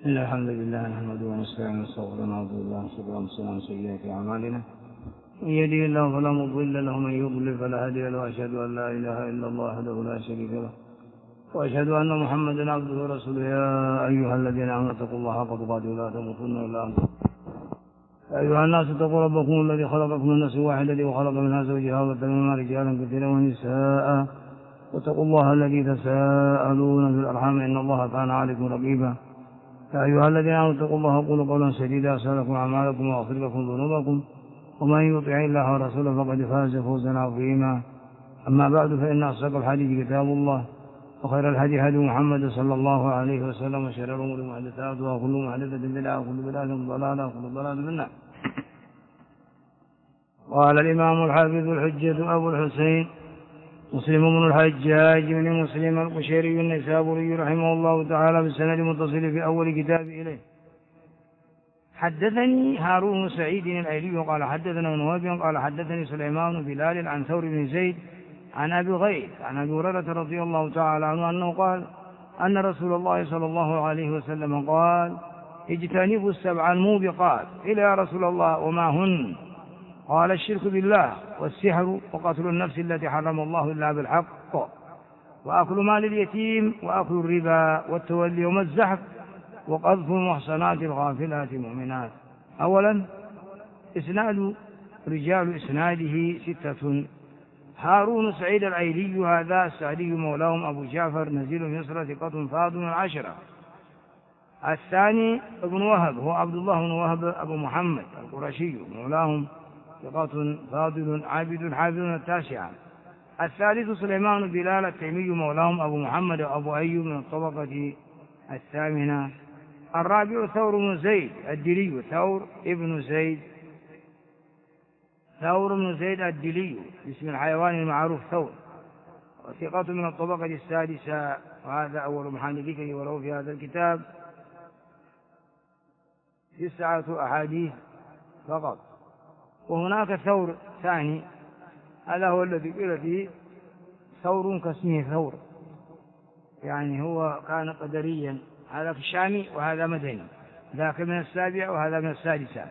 إن الحمد لله نحمده ونستعينه ونستغفره ونعوذ بالله من شرور أنفسنا ومن سيئات أعمالنا من يهده الله فلا مضل له ومن يضلل فلا هادي له وأشهد أن لا إله إلا الله وحده لا شريك له وأشهد أن محمدا عبده ورسوله يا أيها الذين آمنوا اتقوا الله حق تقاته ولا تموتن إلا أنتم يا أيها الناس اتقوا ربكم الذي خلقكم من نفس واحدة وخلق منها زوجها وبث منهما رجالا كثيرا ونساء واتقوا الله الذي تساءلون في الأرحام إن الله كان عليكم رقيبا يا أيها الذين آمنوا اتقوا الله وقولوا قولا سديدا يصلح لكم أعمالكم ويغفر لكم ذنوبكم ومن يطع الله ورسوله فقد فاز فوزا عظيما أما بعد فإن أصدق الحديث كتاب الله وخير الهدي هدي محمد صلى الله عليه وسلم وشر الأمور محدثاتها وكل محدثة بدعة وكل بدعة ضلالة وكل ضلالة في النار. قال الإمام الحافظ الحجة أبو الحسين مسلم بن الحجاج بن مسلم القشيري النيسابوري رحمه الله تعالى بالسند المتصل في أول كتاب إليه. حدثني هارون سعيد الأيلي قال حدثنا ابن وهب قال حدثني سليمان بلال عن ثور بن زيد عن أبي غيث عن أبي هريرة رضي الله تعالى عنه أنه قال أن رسول الله صلى الله عليه وسلم قال اجتنبوا السبع الموبقات. قيل يا رسول الله وما هن؟ قال الشرك بالله والسحر وقتل النفس التي حرم الله إلا بالحق وأكل مال اليتيم وأكل الربا والتولي يوم الزحف وقذف المحصنات الغافلات المؤمنات. أولا رجال إسناده ستة. هارون سعيد الأيلي هذا السعدي مولاهم أبو جعفر نزيل مصر ثقة فاضل العشرة. الثاني ابن وهب هو عبد الله بن وهب أبو محمد القرشي مولاهم ثقة فاضل عابد حافظ التاسعة. الثالث سليمان بلال التيمي مولاهم أبو محمد وأبو أيوب من الطبقة الثامنة. الرابع ثور بن زيد الدلي ثور بن زيد الدلي باسم الحيوان المعروف ثور ثقة من الطبقة السادسة وهذا أول محل ذكره وله في هذا الكتاب 9 أحاديث فقط. وهناك ثور ثاني هذا هو الذي قيل فيه ثور كاسمه ثور يعني هو كان قدريا هذا في الشامي وهذا مدني ذاك من السابع وهذا من السادسة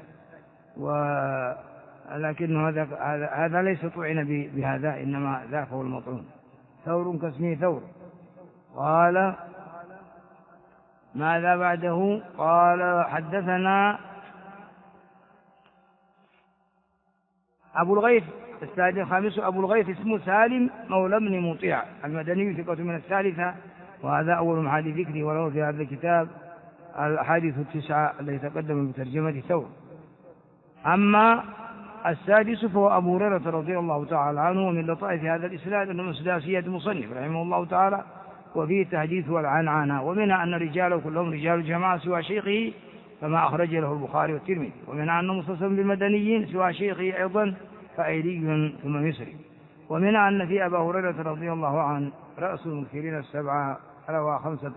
لكن هذا ليس طعن بهذا إنما ذاك هو المطعون ثور كاسمه ثور. قال ماذا بعده؟ قال حدثنا أبو الغيث السادس الخامس أبو الغيث اسمه سالم مولى بن مطيع المدني ثقة من الثالثة وهذا أول محل ذكري وله في هذا الكتاب الأحاديث 9 التي تقدم بترجمة ثور. أما السادس فهو أبو هريرة رضي الله تعالى عنه. ومن لطائف هذا الإسناد أنه سداسية المصنف رحمه الله تعالى وفيه التحديث والعنعنة ومنها أن رجاله كلهم رجال جماعة سوى شيخه كما أخرج له البخاري والترمذي ومنها أنه مختص بالمدنيين سوى شيخه أيضا فأيلي ثم مصري. ومنها أن في أبا هريرة رضي الله عنه رأس المكثرين السبعة روى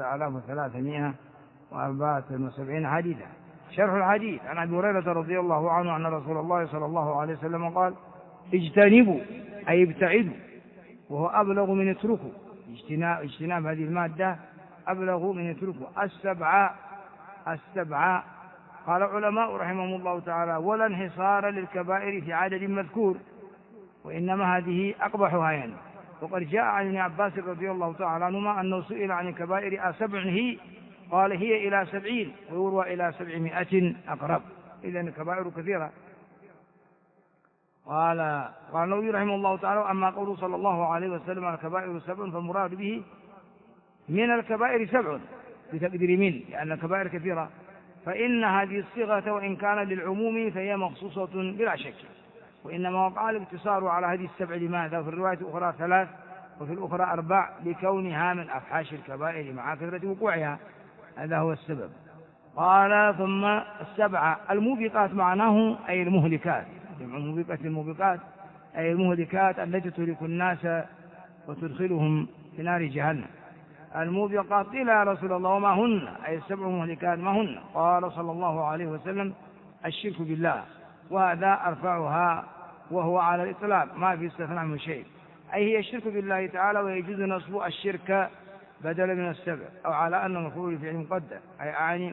5374 حديثا. شرح الحديث عن أبي هريرة رضي الله عنه أن رسول الله صلى الله عليه وسلم قال اجتنبوا أي ابتعدوا وهو أبلغ من اتركوا. اجتناب هذه المادة أبلغ من اتركوا. السبعة قال العلماء رحمهم الله تعالى ولا انحصار للكبائر في عدد مذكور وإنما هذه أقبحها يعني. وقد جاء عن ابن عباس رضي الله تعالى عنهما أنه سئل عن الكبائر 7 هي قال هي إلى 70 ويروى إلى 700 أقرب. إذن الكبائر كثيرة. قال النووي رحمه الله تعالى أما قوله صلى الله عليه وسلم الكبائر 7 فالمراد به من الكبائر 7 بتقدير من لأن الكبائر كثيرة فإن هذه الصيغة وإن كان للعموم فهي مخصوصة بلا شك وإنما وقع الاقتصار على هذه 7 لماذا؟ في الرواية الأخرى 3 وفي الأخرى 4 لكونها من أفحاش الكبائر مع كثرة وقوعها هذا هو السبب. قال ثم 7 الموبقات معناه أي المهلكات جمع الموبقات أي المهلكات التي تهلك الناس وتدخلهم في نار جهنم. الموبقات قيل يا رسول الله وما هن؟ أي 7 مهلكات ما هن؟ قال صلى الله عليه وسلم الشرك بالله وهذا أرفعها وهو على الإطلاق ما في استثناء من شيء أي هي الشرك بالله تعالى ويجوز نصب الشرك بدلا من السبع، أو على أن مفعول فعل مقدر أي أعني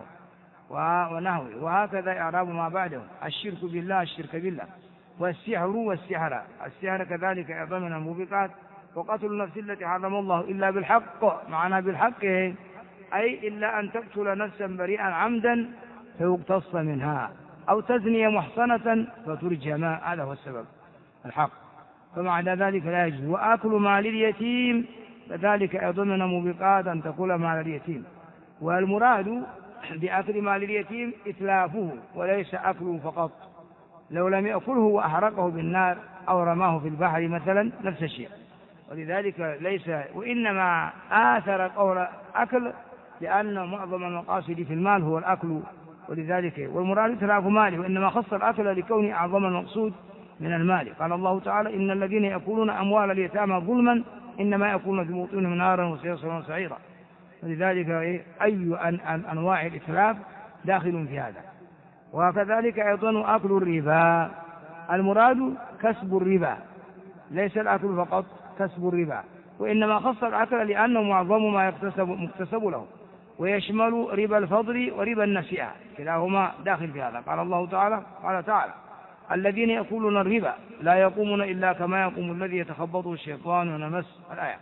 ونحوه. وهكذا إعراب ما بعده: الشرك بالله الشرك بالله، والسحر والسحر. السحر كذلك أيضا من الموبقات. وقتل النفس التي حرم الله إلا بالحق، معنى بالحق أي إلا أن تقتل نفسا بريئا عمدا فيقتص منها، أو تزني محصنة فترجم، هذا هو السبب الحق، فمعنى ذلك لا يجوز. وآكل مال اليتيم كذلك أيضا من الموبقات أن تأكل مال اليتيم، والمراد بأكل مال اليتيم إتلافه وليس أكله فقط. لو لم يأكله وأحرقه بالنار أو رماه في البحر مثلا نفس الشيء، ولذلك ليس، وإنما آثر قول أكل لأن معظم المقاصد في المال هو الأكل، ولذلك والمراد إتلاف ماله، وإنما خص الأكل لكونه أعظم المقصود من المال. قال الله تعالى: إن الذين يأكلون أموال اليتامى ظلما إنما يأكلون في بطونهم نارا وسيصلون سعيرا. ولذلك أي أنواع الإتلاف داخل في هذا. وكذلك أيضا أكل الربا، المراد كسب الربا، ليس الأكل فقط، كسب الربا، وإنما خص الأكل لأنه معظم ما مكتسب له، ويشمل ربا الفضل وربا النسيئة، كلاهما داخل في هذا. قال الله تعالى: الذين يأكلون الربا لا يقومون إلا كما يقوم الذي يتخبطه الشيطان من المس، الآية.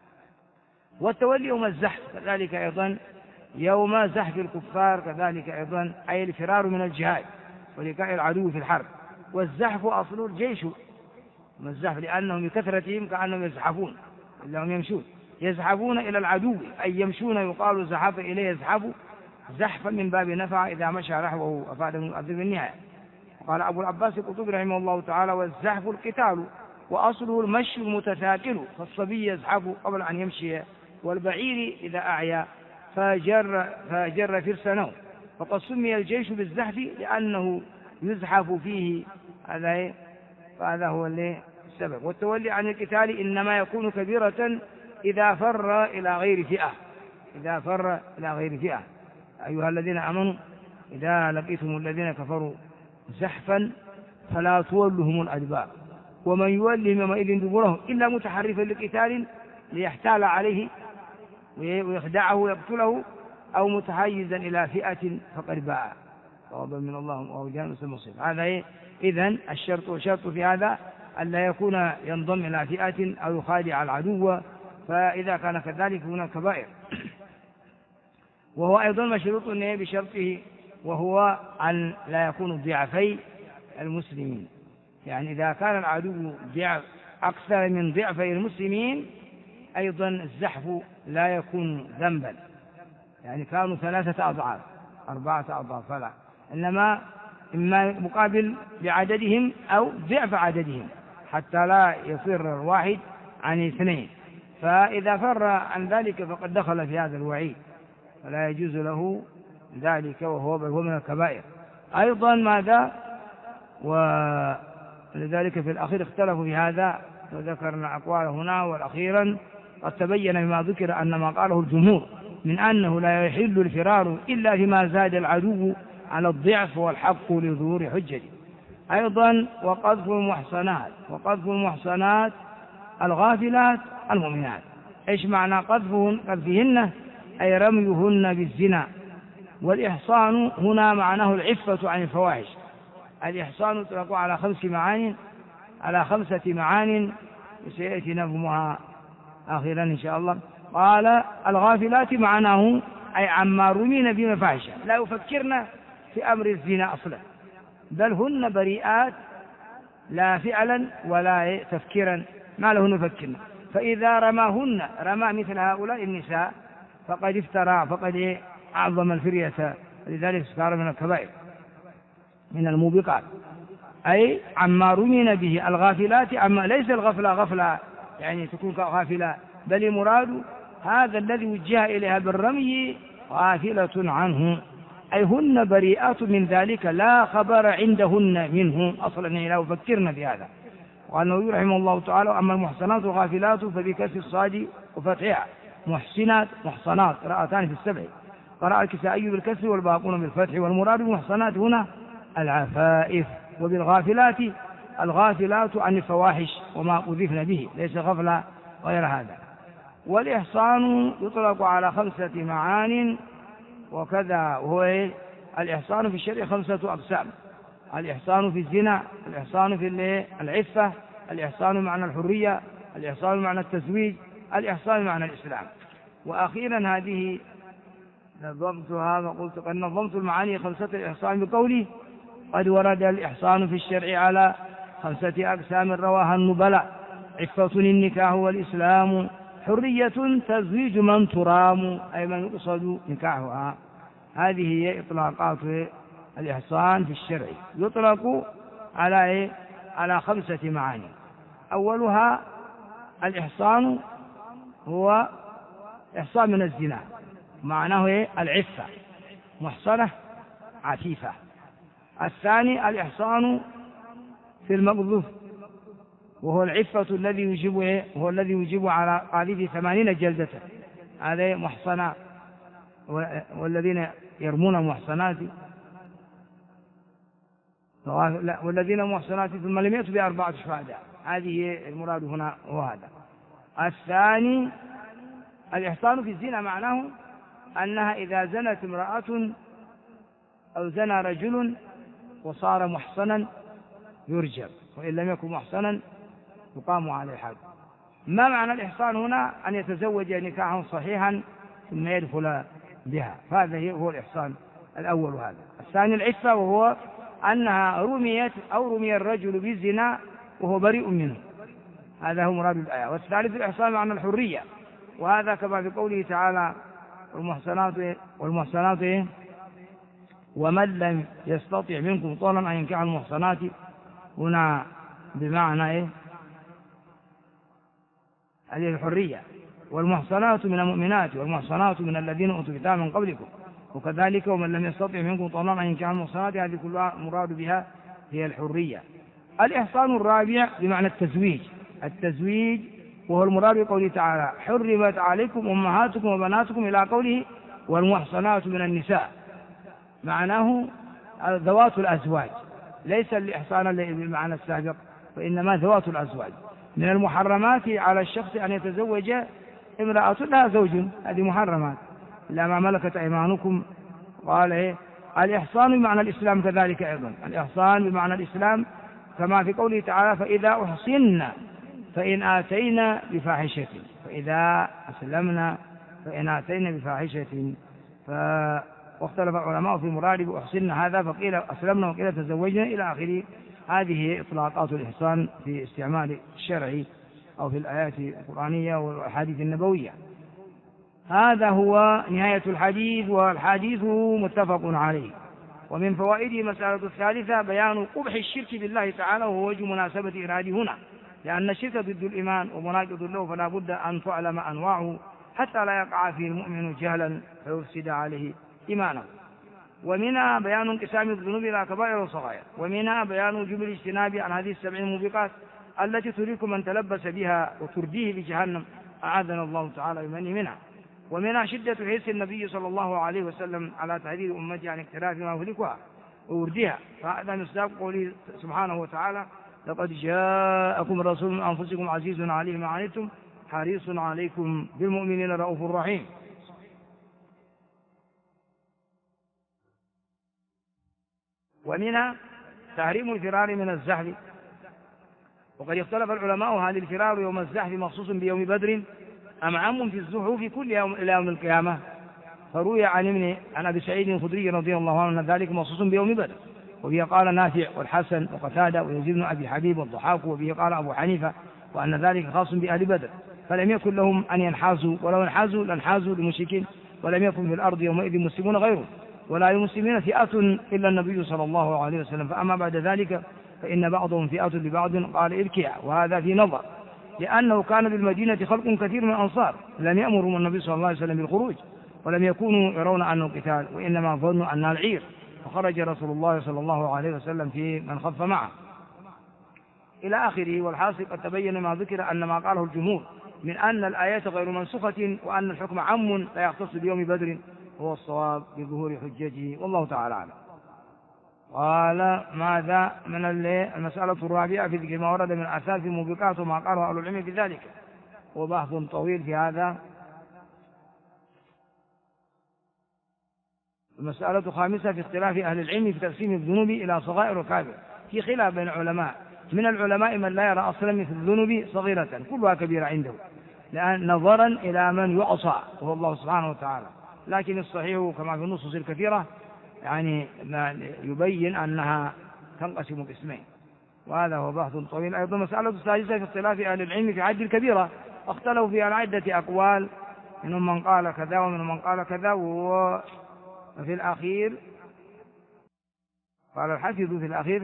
والتولي يوم الزحف كذلك أيضا يوم زحف الكفار، كذلك أيضا أي الفرار من الجهاد ولقاء العدو في الحرب. والزحف أصل الجيش، من الزحف لأنهم بكثرتهم كأنهم يزحفون، إلا هم يمشون، يزحفون إلى العدو أي يمشون، يقال زحف إليه يزحف زحفا من باب نفع، إذا مشى نحوه أفاد من الأرض بالنهاية. قال أبو العباس القرطبي رحمه الله تعالى: والزحف القتال، وأصله المشي المتثاقل، فالصبي يزحف قبل أن يمشي، والبعير إذا أعيا فجر فرس نوم. فقد سمي الجيش بالزحف لأنه يزحف فيه، هذا هو السبب. والتولي عن القتال إنما يكون كبيرة إذا فر إلى غير فئة، أيها الذين آمنوا إذا لقيتم الذين كفروا زحفا فلا تولهم الأدبار ومن يولهم يومئذ دبره إلا متحرفا لقتال ليحتال عليه ويخدعه ويقتله أو متحيزا إلى فئة فقد باع غضبا من الله وهو جانب المصير. هذا إذن الشرط في هذا ألا يكون ينضم إلى فئة أو يخادع العدو، فإذا كان كذلك هناك كبائر. وهو أيضا مشروط بشرطه، وهو أن لا يكون ضعفي المسلمين، يعني إذا كان العدو أكثر من ضعفي المسلمين أيضا الزحف لا يكون ذنبا، يعني كانوا 3 أضعاف 4 أضعاف فلا، إنما إما مقابل بعددهم أو ضعف عددهم حتى لا يفر الواحد عن 2، فإذا فر عن ذلك فقد دخل في هذا الوعيد، فلا يجوز له ذلك، وهو من الكبائر أيضا. ماذا؟ ولذلك في الأخير اختلفوا في هذا وذكرنا أقوال هنا، والأخيرا قد تبين بما ذكر أن ما قاله الجمهور من أنه لا يحل الفرار إلا فيما زاد العدو على الضعف والحق لظهور حجته. أيضا وقذف المحصنات الغافلات المؤمنات. إيش معنى قذفهن؟ أي رميهن بالزنا. والإحصان هنا معناه العفة عن الفواحش. الإحصان يطلق على 5 معان وسيأتي نظمها آخرا إن شاء الله. قال الغافلات معناه أي عما رمين بمفاحشة، لا يفكرن في أمر الزنا أصلا، بل هن بريئات لا فعلا ولا تفكيرا، ما لهن يفكرن. فإذا رمى مثل هؤلاء النساء فقد افترى، فقد أعظم الفرية، لذلك صار من الكبائر من الموبقات، أي عما رمين به. الغافلات عما ليس غفلة يعني تكون غافلة، بل المراد هذا الذي وجه إليها بالرمي غافلة عنه، أي هن بريئات من ذلك، لا خبر عندهن منه أصلا، يعني لا يفكرن في هذا. وقال النووي رحمه الله تعالى: أما المحصنات الغافلات فبكسر الصاد وفتحها، محصنات قراءتان في السبع، قرأ الكسائي بالكسر والباقون بالفتح. والمراد بالمحصنات هنا العفائف، وبالغافلات الغافلات عن الفواحش وما أذفن به، ليس غفلة غير هذا. والإحصان يطلق على 5 معان وكذا، وهو الإحصان في الشرع 5 أقسام: الإحصان في الزنا، الإحصان في العفة، الإحصان معنى الحرية، الإحصان معنى التزويج، الإحصان معنى الإسلام. وأخيرا هذه نظمتها وقلت قد نظمت المعاني 5 الإحصان بقولي: قد ورد الإحصان في الشرع على 5 أقسام رواها النبلاء: عفة النكاح والإسلام، حرية تزويج من ترام أي من يقصد نكاحها. هذه هي إطلاقات الإحصان في الشرع، يطلق على 5 معاني. أولها الإحصان هو إحصان من الزنا، معناه العفة، محصنة عفيفة. الثاني الإحصان في المقذوف، وهو العفة الذي يجب على قاذف 80 جلدة، هذا محصنة. والذين يرمون المحصنات والذين محصنات ثم لم يأتوا ب4 شهداء، هذه المراد هنا وهذا. الثاني الإحصان في الزنا، معناه أنها إذا زنت امرأة أو زنى رجل وصار محصنا يرجم، وإن لم يكن محصنا يقام عليه الحد. ما معنى الإحصان هنا؟ أن يتزوج نكاحا صحيحا ثم يدخل بها، هذا هو الإحصان الأول. هذا الثاني العفة، وهو أنها رميت أو رمي الرجل بالزنا وهو بريء منه، هذا هو مراد الآية. والثالث الإحصان معنى الحرية، وهذا كما في قوله تعالى: والمحصنات ومن لم يستطع منكم طولا أن ينكح المحصنات، هنا بمعنى هذه الحرية. والمحصنات من المؤمنات والمحصنات من الذين أوتوا الكتاب من قبلكم، وكذلك ومن لم يستطع منكم طولا أن ينكح المحصنات، هذه كلها مراد بها هي الحرية. الإحصان الرابع بمعنى التزويج، وهو المراد بقوله تعالى: حرمت عليكم أمهاتكم وبناتكم، إلى قوله: والمحصنات من النساء، معناه ذوات الأزواج، ليس الإحصان بالمعنى السابق، وإنما ذوات الأزواج. من المحرمات على الشخص أن يتزوج امرأة لها زوج، هذه محرمات، إلا ما ملكت أيمانكم. قال الإحصان بمعنى الإسلام كذلك أيضا، الإحصان بمعنى الإسلام كما في قوله تعالى: فإذا أحصن فإن آتينا بفاحشة، فإذا أسلمنا فإن آتينا بفاحشة. واختلف العلماء في مراد بأحصن هذا، فقيل أسلمنا وقيل تزوجنا إلى آخره. هذه إطلاقات الإحصان في استعمال الشرعي أو في الآيات القرآنية والأحاديث النبوية. هذا هو نهاية الحديث، والحديث متفق عليه. ومن فوائده مسألة الثالثة بيان قبح الشرك بالله تعالى، وهو وجه مناسبة إراده هنا، لأن الشرك ضد الإيمان ومناقض له، فلا بد أن تعلم أنواعه حتى لا يقع فيه المؤمن جهلا فيفسد عليه إيمانه. ومنها بيان انقسام الذنوب إلى كبائر وصغائر، ومنها بيان وجوب الاجتناب عن هذه 7 الموبقات التي تريك من تلبس بها وترديه بجهنم، أعاذنا الله تعالى بمنه منها. ومنها شدة حرص النبي صلى الله عليه وسلم على تحذير أمته عن اقتراف ما يهلكها ووردها، فهذا مصداق قوله سبحانه وتعالى: لقد جاءكم رسول من أنفسكم عزيز عليه ما عنتم حريص عليكم بالمؤمنين رؤوف رحيم. ومنها تحريم الفرار من الزحف، وقد اختلف العلماء: هل الفرار يوم الزحف مخصوص بيوم بدر أم عام في الزحوف كل يوم إلى يوم القيامة؟ فروي عن أبي سعيد الخدري رضي الله عنه أن ذلك مخصوص بيوم بدر، وبه قال نافع والحسن وقتادة ويزيد بن أبي حبيب والضحاك، وبه قال أبو حنيفة، وأن ذلك خاص بأهل بدر، فلم يكن لهم أن ينحازوا، ولو انحازوا لانحازوا لمشركين، ولم يكن في الأرض يومئذ مسلمون غيره، ولا للمسلمين فئة إلا النبي صلى الله عليه وسلم. فأما بعد ذلك فإن بعضهم فئة لبعض قال اركع، وهذا في نظر، لأنه كان بالمدينة خلق كثير من الأنصار لم يأمرهم النبي صلى الله عليه وسلم بالخروج، ولم يكونوا يرون أنه قتال، وإنما ظنوا أنها العير، فخرج رسول الله صلى الله عليه وسلم في من خف معه إلى آخره. والحاصل قد تبين ما ذكر أن ما قاله الجمهور من أن الآيات غير منسوخة، وأن الحكم عام لا يختص بيوم بدر هو الصواب بظهور حجته، والله تعالى أعلم. قال ماذا من المسألة الرابعة في ذكر ما ورد من آثار في الموبقات وما قاله أهل العلم في ذلك. وبحث طويل في هذا. المسألة خامسة في اختلاف أهل العلم في تقسيم الذنوب إلى صغائر وكبائر. في خلاف بين العلماء، من العلماء من لا يرى أصلا في الذنوب صغيرة كلها كبيرة عنده، لأن نظرا إلى من يعصى وهو الله سبحانه وتعالى، لكن الصحيح كما في النصوص الكثيرة يعني يبين أنها تنقسم قسمين، وهذا هو بحث طويل. أيضا مسألة السادسة في اختلاف أهل العلم في عد الكبيرة، اختلفوا في عدة أقوال، منهم من قال كذا ومنهم من قال كذا، وفي الأخير قال الحافظ في الأخير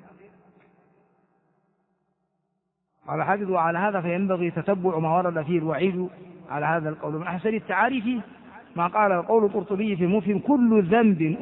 قال الحافظ على هذا فينبغي تتبع ما ورد فيه الوعيد على هذا القول. من أحسن التعاريف ما قال القول القرطبي في المفهم: كل ذنب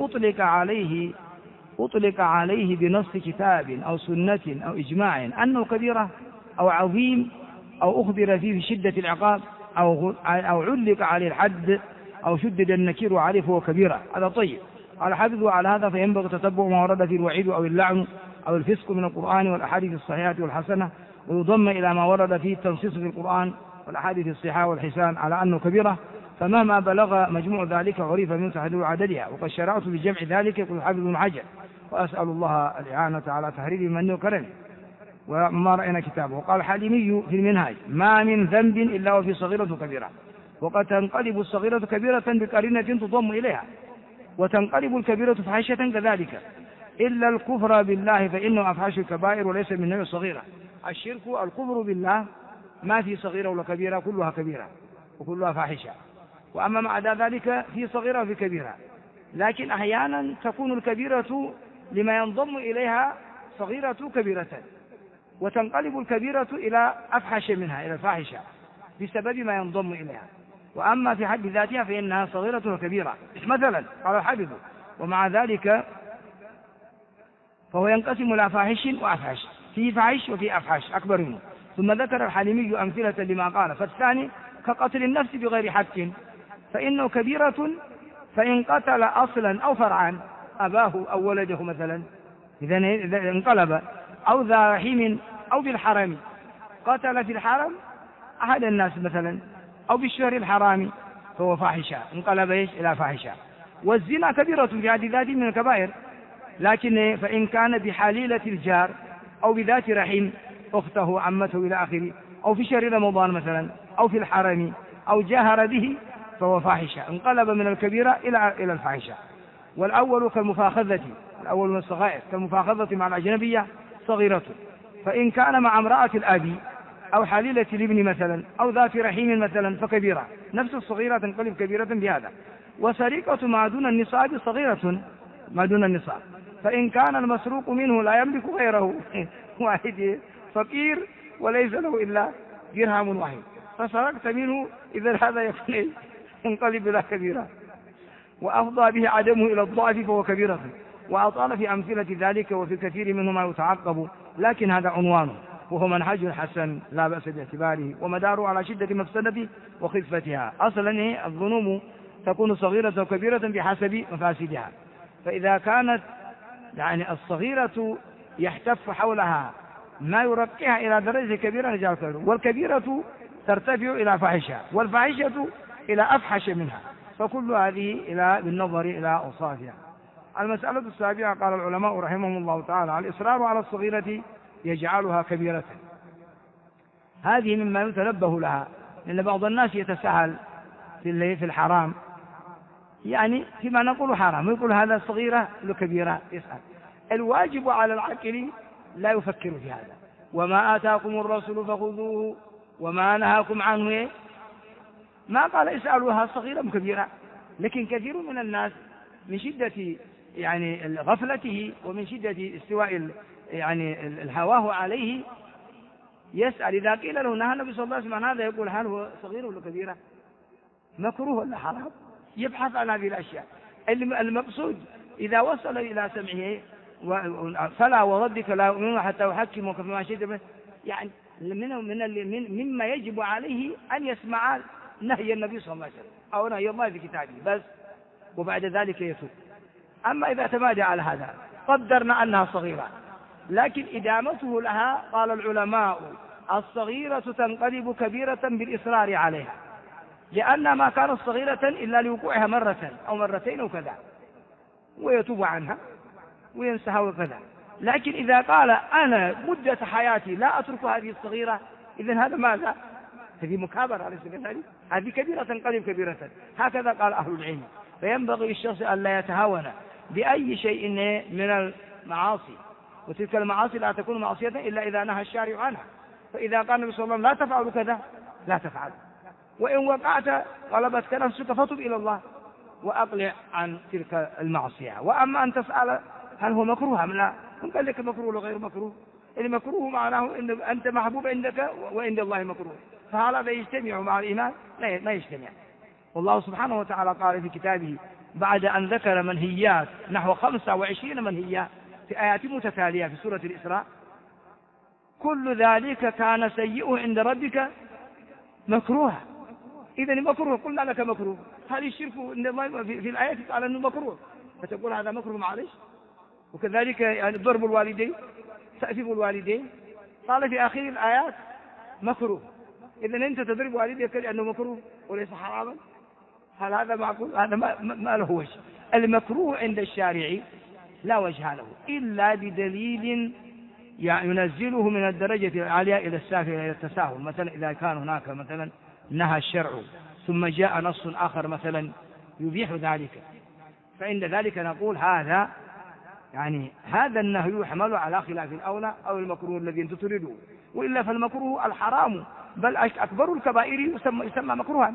أطلق عليه بنص كتاب أو سنة أو إجماع أنه كبيرة أو عظيم أو أخبر فيه شدة العقاب أو علق عليه الحد أو شدد النكير عليه فهو كبيرة. هذا طيب. قال حافظوا على هذا فينبغي تتبع ما ورد فيه الوعيد أو اللعن أو الفسق من القرآن والأحاديث الصحيحة والحسنة، ويضم إلى ما ورد فيه التنصيص في القرآن والأحاديث الصحيحة والحسان على أنه كبيرة، فمهما بلغ مجموع ذلك عرف من تحديد عددها. وقد شرعت بجمع ذلك يقول حافظ بن حجر، وأسأل الله الإعانة على تحرير منه وكرمه وما رأينا كتابه. وقال الحليمي في المنهاج: ما من ذنب إلا وفي صغيرة كبيرة، وقد تنقلب الصغيرة كبيرة بقرينة تضم إليها، وتنقلب الكبيرة فحشة كذلك، إلا الكفر بالله فإنه أفحش الكبائر وليس من نوع الصغيرة. الشرك الكفر بالله ما في صغيرة ولا كبيرة، كلها كبيرة وكلها فاحشة. وأما مع ذلك في صغيرة وفي كبيرة، لكن أحيانا تكون الكبيرة لما ينضم إليها صغيرة كبيرة، وتنقلب الكبيرة إلى أفحش منها، إلى الفاحشة بسبب ما ينضم إليها. وأما في حد ذاتها فإنها صغيرة وكبيرة. مثلا قال الحافظ: ومع ذلك فهو ينقسم إلى فاحش وأفحش، في فاحش وفي أفحش أكبر منه. ثم ذكر الحليمي أمثلة لما قال: فالثاني كقتل النفس بغير حق فإنه كبيرة، فإن قتل أصلا أو فرعا أباه أو ولده مثلا، إذا انقلب، أو ذا رحم أو في الحرم، قتل في الحرم أحد الناس مثلا أو في الشهر الحرام فهو فاحشة، انقلب إلى فاحشة. والزنا كبيرة في حد ذاته من الكبائر، لكن فإن كان بحليلة الجار أو بذات رحم أخته عمته إلى آخره، أو في شهر رمضان مثلا أو في الحرم أو جاهر به فهو فاحشة، انقلب من الكبيرة إلى الفاحشة. والأول كالمفاخذة، الأول من الصغائر كالمفاخذة مع الأجنبية صغيرة، فإن كان مع امرأة الأبي أو حليلة الابن مثلا أو ذات رحيم مثلا فكبيرة، نفس الصغيرة تنقلب كبيرة بهذا. وسرقة ما دون النصاب صغيرة ما دون النصاب، فإن كان المسروق منه لا يملك غيره واحد فقير وليس له إلا درهم واحد فسرقت منه، إذا هذا يكون ينقلب إلى كبيرة، وأفضى به عدمه إلى الضعف فهو كبيرة. وأطال في أمثلة ذلك وفي كثير منه ما يتعقب، لكن هذا عنوانه وهو منهج حسن لا بأس باعتباره، ومداره على شدة مفسدته وخفتها. أصلا الذنوب تكون صغيرة وكبيرة بحسب مفاسدها، فإذا كانت يعني الصغيرة يحتف حولها ما يرقيها إلى درجة كبيرة نجعل كبيرة، والكبيرة ترتفع إلى فاحشة، والفاحشة إلى أفحش منها، فكل هذه بالنظر إلى أوصافها. المسألة السابعة قال العلماء رحمهم الله تعالى: الإصرار على الصغيرة يجعلها كبيرة. هذه مما يتنبه لها، لأن بعض الناس يتساهل في الحرام، يعني فيما نقول حرام يقول هذا صغيرة لكبيرة، يسأل. الواجب على العاقل لا يفكر في هذا: وما آتاكم الرسول فخذوه وما نهاكم عنه. ما قال اسألوها صغيرة مكبيرة. لكن كثير من الناس من شدة يعني غفلته ومن شدة استواء يعني الهواه عليه يسأل. إذا قيل له نهى النبي صلى الله عليه وسلم هذا يقول هل هو صغير ولا كبيرة، مكروه ولا حرام، يبحث عن هذه الأشياء. المقصود إذا وصل إلى سمعه فلا وربك لا يؤمنون حتى يحكموك فيما شئت به، يعني مما يجب عليه أن يسمع نهي النبي صلى الله عليه وسلم أو نهي الله في كتابه بس، وبعد ذلك يتوب. أما إذا تمادى على هذا قدرنا أنها صغيرة، لكن إدامته لها قال العلماء الصغيرة تنقلب كبيرة بالإصرار عليها، لأن ما كانت صغيرة إلا لوقوعها مرة أو مرتين أو كذا، ويتوب عنها وينسها وكذا. لكن إذا قال أنا مدة حياتي لا أترك هذه الصغيرة، إذن هذا ماذا؟ هذه مكابرة، أليس كذلك؟ هذه كبيرة تنقلب كبيرة، هكذا قال أهل العلم. فينبغي للشخص أن لا يتهاون بأي شيء من المعاصي، وتلك المعاصي لا تكون معصية إلا إذا نهى الشارع عنها. فإذا قال النبي صلى الله عليه وسلم لا تفعل كذا لا تفعل، وإن وقعت غلبتك نفسك فتب إلى الله وأقلع عن تلك المعصية. وأما أن تسأل هل هو مكروه أم لا، من قال لك مكروه وغير مكروه؟ المكروه معناه أن أنت محبوب عندك وعند الله مكروه، فهل هذا يجتمع مع الإيمان؟ ما يجتمع. والله سبحانه وتعالى قال في كتابه بعد أن ذكر منهيات نحو 25 منهيات في آيات متتالية في سورة الإسراء: كل ذلك كان سيئه عند ربك مكروها. إذن مكروه، قلنا لك مكروه، هل الشرك عند الله في الآيات قال أنه مكروه، فتقول هذا مكروه معلش؟ وكذلك يعني ضرب الوالدين، تأثيب الوالدين، قال في آخر الآيات مكروه. إذن أنت تضرب والديك لأنه مكروه وليس حراما؟ هل هذا معقول؟ هذا ما له وجه. المكروه عند الشارع لا وجه له إلا بدليل ينزله من الدرجة العالية إلى السافلة إلى التساهل. مثلا إذا كان هناك مثلا نهى الشرع ثم جاء نص آخر مثلا يبيح ذلك، فعند ذلك نقول هذا يعني هذا النهي يحمل على خلاف الأولى أو المكروه الذي أنت تريده، وإلا فالمكروه الحرام بل أكبر الكبائر يسمى مكروها.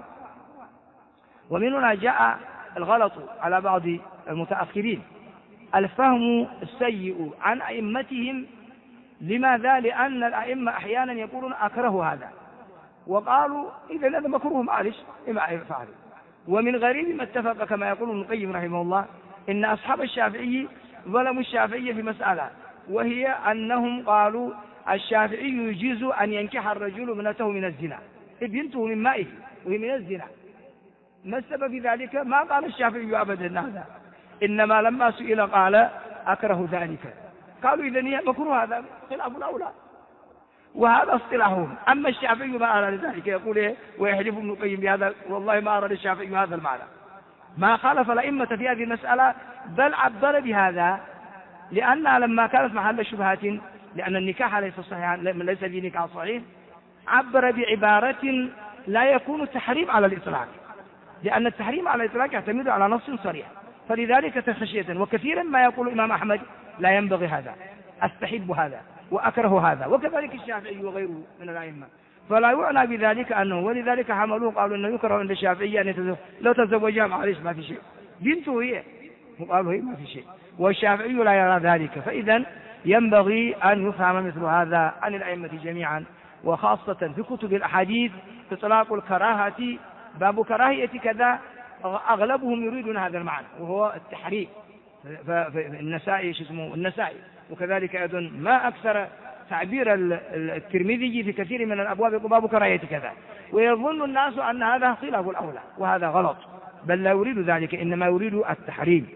ومن هنا جاء الغلط على بعض المتأخرين، الفهم السيء عن أئمتهم. لماذا؟ لأن الأئمة أحيانا يقولون أكره هذا، وقالوا إذا هذا مكروه معلش إما يفعل. ومن غريب ما اتفق كما يقول ابن القيم رحمه الله إن أصحاب الشافعي ظلموا الشافعية في مسألة، وهي أنهم قالوا الشافعي يجيز أن ينكح الرجل ابنته من الزنا، بنته من مائه وهي من الزنا. ما السبب في ذلك؟ ما قال الشافعي أبدا هذا، إنما لما سئل قال أكره ذلك. قالوا إذن هي مكروه، هذا خلاف الأولى، وهذا اصطلاحهم. أما الشافعي ما أراد ذلك، يقول إيه ويحلف ابن القيم بهذا والله ما أراد الشافعي هذا المعنى، ما خالف الأئمة في هذه المسألة بل عبر بهذا، لأنها لما كانت محل شبهات لأن النكاح ليس صحيحا، ليس فيه نكاح صحيح، عبر بعبارة لا يكون التحريم على الإطلاق، لأن التحريم على الإطلاق يعتمد على نص صريح، فلذلك تخشية. وكثيرا ما يقول الإمام أحمد لا ينبغي هذا، أستحب هذا وأكره هذا، وكذلك الشافعي وغيره من الأئمة، فلا يعنى بذلك أنه، ولذلك حملوه قالوا أنه يكره عند الشافعي أن يتزوج، لو تزوجها معلش ما في شيء، بنته هي، وقالوا هي ما في شيء، والشافعي لا يرى ذلك. فإذا ينبغي أن يفهم مثل هذا عن الأئمة جميعا، وخاصة في كتب الأحاديث إطلاق الكراهة، باب كراهية كذا، أغلبهم يريدون هذا المعنى وهو التحريم. فالنسائي النسائي، وكذلك أيضا ما أكثر تعبير الترمذي في كثير من الأبواب باب كراهية كذا، ويظن الناس أن هذا خلاف الأولى، وهذا غلط، بل لا يريد ذلك، إنما يريد التحريم.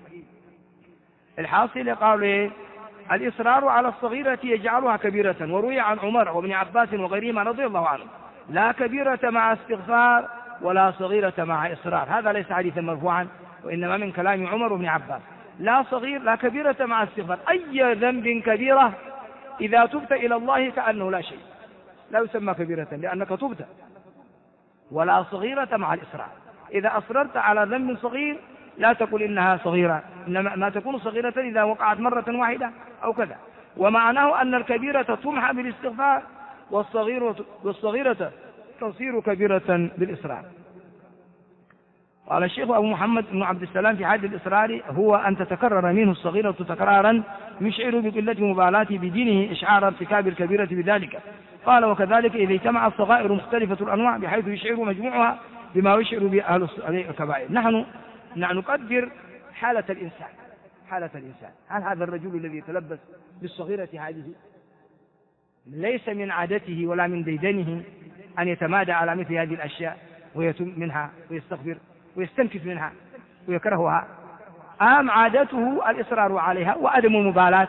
الحاصل قالوا الإصرار على الصغيرة يجعلها كبيرة. وروي عن عمر وابن عباس وغيرهما رضي الله عنهم لا كبيرة مع استغفار ولا صغيرة مع إصرار. هذا ليس حديثا مرفوعا، وإنما من كلام عمر وابن عباس. لا صغير لا كبيرة مع استغفار، أي ذنب كبيرة إذا تبت إلى الله كأنه لا شيء، لا يسمى كبيرة لأنك تبت. ولا صغيرة مع الإصرار، إذا أصررت على ذنب صغير لا تقول إنها صغيرة، إنما ما تكون صغيرة إذا وقعت مرة واحدة أو كذا. ومعناه أن الكبيرة تمحى بالاستغفار، والصغيرة تصير كبيرة بالإصرار. قال الشيخ أبو محمد بن عبد السلام في حد الإصرار هو أن تتكرر منه الصغيرة تكرارا يشعر بقلة مبالاة بدينه إشعار ارتكاب الكبيرة بذلك. قال وكذلك إذا اجتمع الصغائر مختلفة الأنواع بحيث يشعر مجموعها بما يشعر به أهل الكبائر. نحن نقدر حالة الإنسان، هل هذا الرجل الذي يتلبس بالصغيرة هذه ليس من عادته ولا من ديدنه أن يتمادى على مثل هذه الأشياء ويتم منها ويستغفر ويستنكف منها ويكرهها، أم عادته الإصرار عليها وعدم المبالاة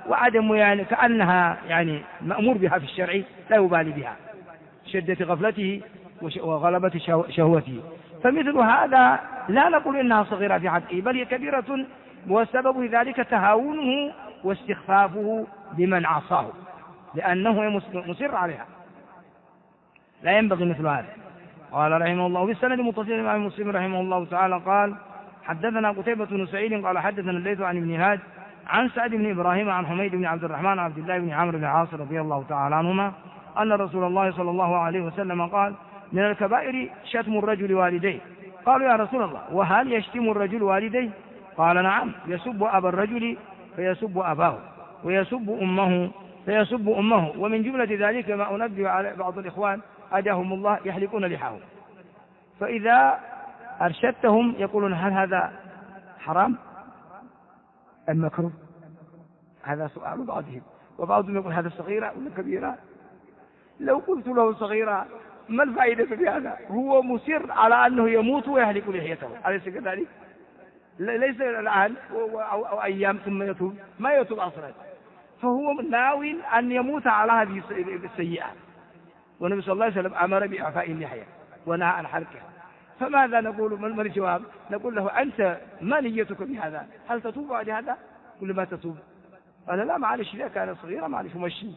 وعدم يعني كأنها يعني مأمور بها في الشرع لا يبالي بها، شدة غفلته وغلبة شهوته. فمثل هذا لا نقول إنها صغيرة في حقه، بل هي كبيرة، وسبب ذلك تهاونه واستخفافه بمن عصاه، لأنه مصر عليها، لا ينبغي مثل هذا. قال رحمه الله بالسند متصل الإمام مسلم رحمه الله تعالى قال حدثنا قتيبة بن سعيد قال حدثنا الليث عن ابن هاد عن سعد بن إبراهيم عن حميد بن عبد الرحمن عن عبد الله بن عمرو بن العاص رضي الله تعالى عنهما أن رسول الله صلى الله عليه وسلم قال من الكبائر شتم الرجل والديه. قالوا يا رسول الله وهل يشتم الرجل والديه؟ قال نعم، يسب أبا الرجل فيسب أباه، ويسب أمه فيسب أمه. ومن جملة ذلك ما أنبه على بعض الإخوان أجاهم الله يحلقون لحاهم، فإذا أرشدتهم يقولون هل هذا حرام أم مكروه؟ هذا سؤال بعضهم، وبعضهم يقول هذا صغيرة ولا كبيرة. لو قلت له صغيرة ما الفائدة في هذا؟ هو مصر على أنه يموت ويهلك لحيته، أليس كذلك؟ ليس الآن أو أيام ثم يتوب، ما يتوب أصلا، فهو ناوي أن يموت على هذه السيئة. والنبي صلى الله عليه وسلم أمر بإعفاء اللحية ونهى عن حركها. فماذا نقول؟ ما الجواب؟ نقول له أنت ما نيتك بهذا؟ هل تتوب بعد هذا؟ كل ما تتوب. قال لا معلش إذا كان صغيرة معلش مشي.